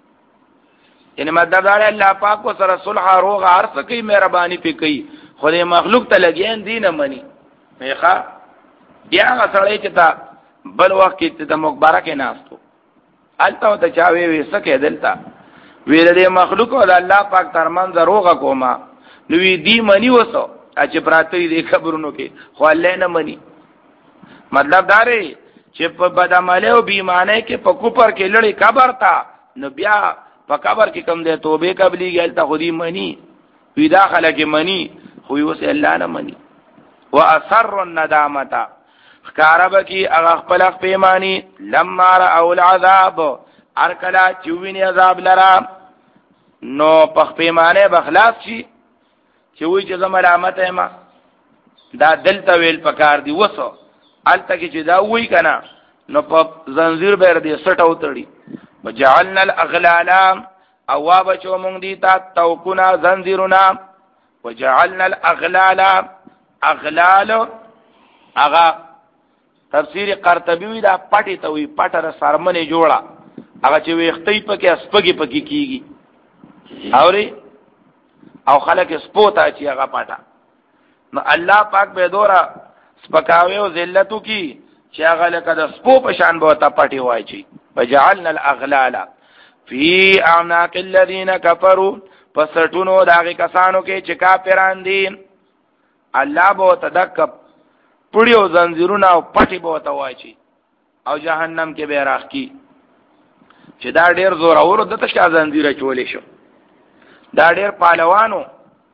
یعنی مطلب دا الله پاک کو سره صلح روغه ارث کوي مهرباني پی کوي خو دې مخلوق ته لګین دینه منی میخه بیا غسړې چې تا بل وخت کې ته مخبره کې ناستو الته ته چاوي وسکه دلته ویل دې مخلوق او الله پاک ترمن زروغه کوما نو وی دی منی وسو چې پراته دې خبرونو کې خو الله نه منی مطلب دا ری چې په بدعمله او بیمانه کې په کوپر کې لړې قبر تا نو بیا په قبر کې کم دې توبه قبلي ګل ته خودي منی وی داخله کې منی خو یو سه الله نه منی واثر الندامه خکارب کی اغا خپل پیمانی لما را اول عذاب ارکلا چوینی عذاب لرا نو پخ پیمانه بخلاص شي چوی چې زملامت ما دا دلته ویل پکار دی وسو الته کې چې دا وای کنا نو په زنجیر بیر دی سټو تړي وجعلنا الاغلال اواب چو مونږ دی تا توقنا زنجیرنا وجعلنا الاغلال اغلال اغا تفسیر قرطبی وی دا پټی ته وی پټه سرمنه جوړه هغه چې وختې پکې اسپګي پکې کیږي اوري او خلک سپوتا چې هغه پټه نو الله پاک به دورا سپکاوي او ذلتو کی چې هغه لکه د سپو په شان به تا پټي وای چی وجعلنا الاغلال فی اعناق الذين كفروا پسټونو داغه کسانو کې چې کافران دي الله به تدکب پړیو زنجیرونه او پټي به وتوای چی او جهنم کې به راخ کی چې دا ډیر زور اور د تشا زنجیره چولې شو دا ډیر پهلوانو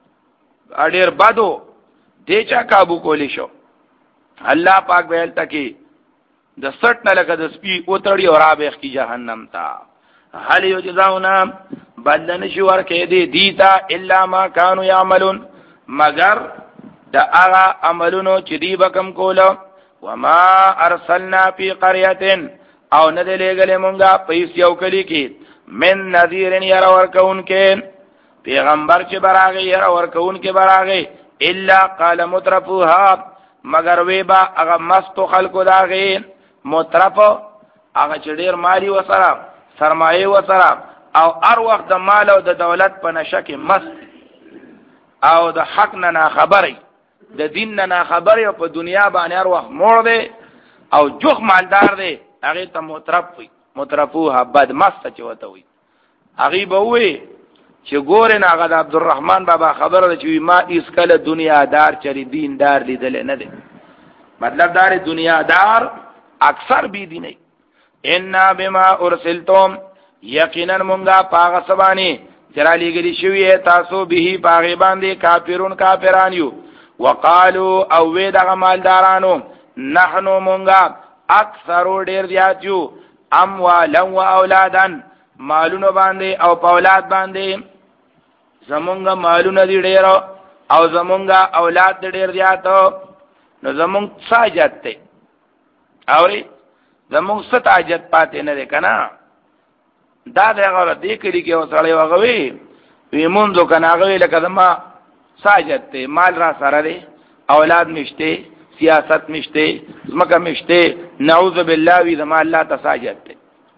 ډیر بدو دې چا काबू کولی شو الله پاک به تکي د سټ نه لګه د سپي اوتړي او رابخ کی جهنم تا هل یجزاونا بدلن شو ورکه دي دیتا الا ما كانوا يعملون مگر دا هغه عملونو چې دی بکم کولو وما ارسلنا فی قريه او نه لګلې مونږه پیس یو کلی کې من نذیر ير ورکون کې پیغمبر چې براغه ير ورکون کې براغه الا قال مترفوها مگر وی با هغه مست خلق داغه مترف هغه چې ډیر مالی وسره سرمایه وسره او ار وخت د مال او د دولت په نشه کې مست او د حق نه نه خبري د دین نه نه خبري او په دنیا باندې ار وخت موړ دی او جوخ مالدار دی هغه ته مترف وي مترفوها بد مست چې وته وي هغه به وي چې ګور نه هغه د عبدالرحمن بابا خبره چې ما اس کله دنیا دار چری دین دار لیدل نه دی مطلب دار دنیا دار اکثر بی دیني ان بما ارسلتم یقینا مونږه پاغه سبانی چرا لګلی شوی تاسو به پاغه باندې کافرون کافران یو وقالو او وې دغه مالدارانو نحنو مونږه اکثر ډیر زیات یو اموالا و اولادن مالونو باندې او اولاد باندې زمونږه مالونه دي ډیر او زمونږه اولاد دي ډیر زیات نو زمونږ ساجت ته اوري زمونږ ست اجت پاتې نه ده کنه دا دغه دې کلی کې وسړی وغوي وی مونږ کنه غوي لکه دما ساجت ته مال را سره دي اولاد مشته سیاست مشته زمکه مشته نعوذ بالله وی زما الله تساجت ته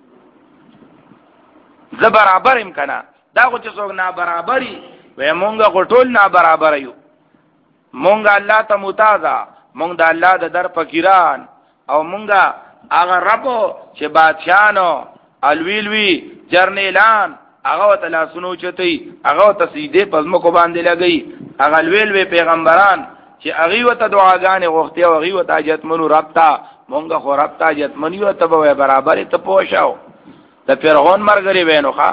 ز برابر امکانه دا خو چې څوک نه برابرۍ وې مونږه غټول نه برابر یو مونږه الله ته متازا مونږ د الله د در فقیران او مونږه هغه رب چې بادشاہانو الویلوی جرنیلان هغه تعالی سنو چتي هغه ته سیده پزمو کو باندې لګي هغه الویلوی پیغمبران چې هغه وته دعاګانې غوښتي او هغه وته حاجت منو ربتا مونږه خو ربتا حاجت منیو ته به برابر ته پوښاو د فرعون مرګري وینوخه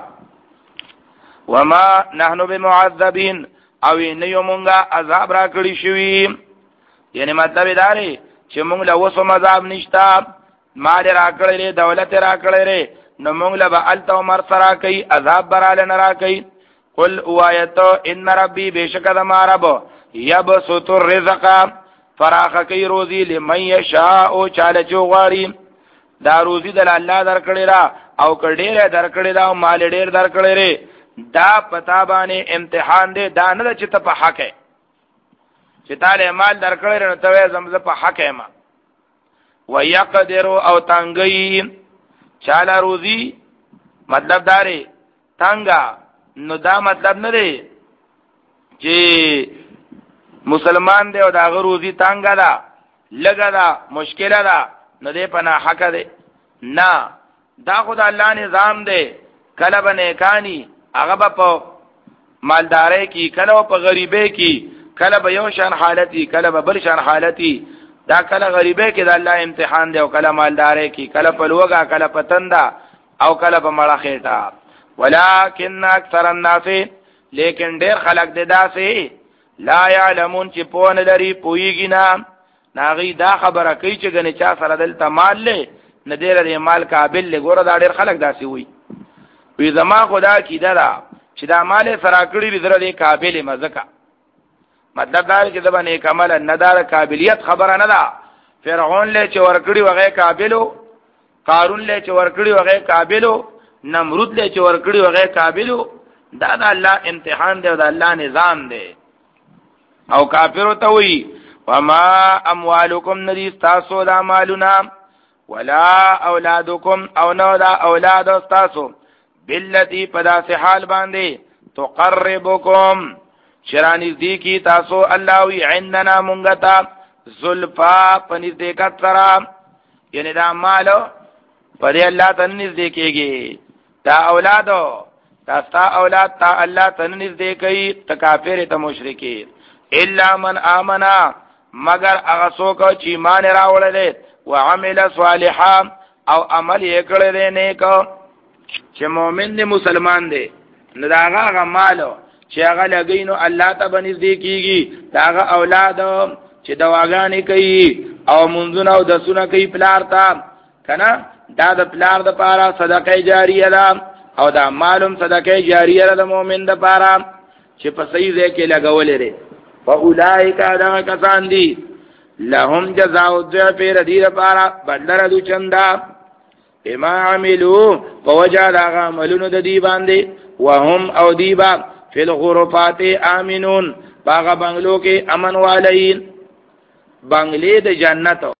وما نحنو بمعذبین او نه یومونګه عذاب را کړی شوی یعنی مطلب دا دی چې مونږ له وسو مذاب نشتا مال را کړی دولت را کړی نو مونږ له به الته عمر سره کوي عذاب براله نه را کوي قل اوایت ان ربی بشک د مارب یبسط الرزق فراخ کوي روزي لمن یشاء او چاله چوغاری دا روزي د الله درکړی را او کډیره درکړی دا مال ډیر درکړی ری دا پتا باندې امتحان دی دا نه چې ته په حق ہے چې تعالی مال درکړی نو ته زمزه په حق ہے ما ويقدر او تنگي چاله روزي مطلب داري تنگا نو دا مطلب نه دی چې مسلمان دی او دا روزي تنگا دا لګا دا مشکل دا نو دی په نه حق دی نه دا خدای الله نظام دی کله بنه کانی هغه په مالداري کې کله په غریبۍ کې کله به یو شان حالتي کله به بل شان حالتي دا کله غریبۍ کې د الله امتحان دی او کله مالداري کې کله په لوګه کله په تندا او کله په مړه خېټه ولکن اکثر الناس لیکن ډېر خلک د داسې لا يعلمون چې په نه لري پويږي نه ناغي دا خبره کوي چې غني چا سره دلته مال له نه دی لري مال قابل له ګوره دا ډېر خلک داسې وي وی زما خدا کی دا چې دا مال سره کړی لري د قابل مزکا مطلب دا چې د باندې کمال نه دا قابلیت خبره نه ده فرعون له چې ورکړي وغه قابلو قارون له چې ورکړي وغه قابلو نمرود له چې ورکړي وغه قابلو دا د الله امتحان دی او د الله نظام دی او کافر ته وی وما اموالکم ندی تاسو د مالنا ولا اولادکم او نو دا اولاد تاسو بالذي پدا سے حال باندې تقربکم شرانی دی کی تاسو الله وی عندنا منغتا زلفا پنځ دې کترا یعنی دا مالو پر الله تنځ دې کېږي دا اولادو تاسو اولاد تا الله تنځ دې کوي تکافر ته مشرکی الا من امنا مگر هغه څوک چې ایمان راوړل وعمل صالحا او عمل یې کړی دی نیک چې مؤمن دی مسلمان دی نو دا هغه مالو چې هغه لګینو الله ته بنځ کیږي دا هغه اولاد چې دواګانې کوي او منځونه او دسونه کوي پلار ته کنه دا د پلار د پاره صدقه جاریه ده او دا مالم صدقه جاریه ده د مؤمن د پاره چې په صحیح ځای کې لګولې ده فاولائک دا کسان دي لهم جزاء الضعف ردی لپاره بدل دو چندا بما عملو فوجا دا عملونو د دی باندې وهم او دیبا فی الغرفات آمنون باغ بنگلو کې امن والین بنگلې د جنت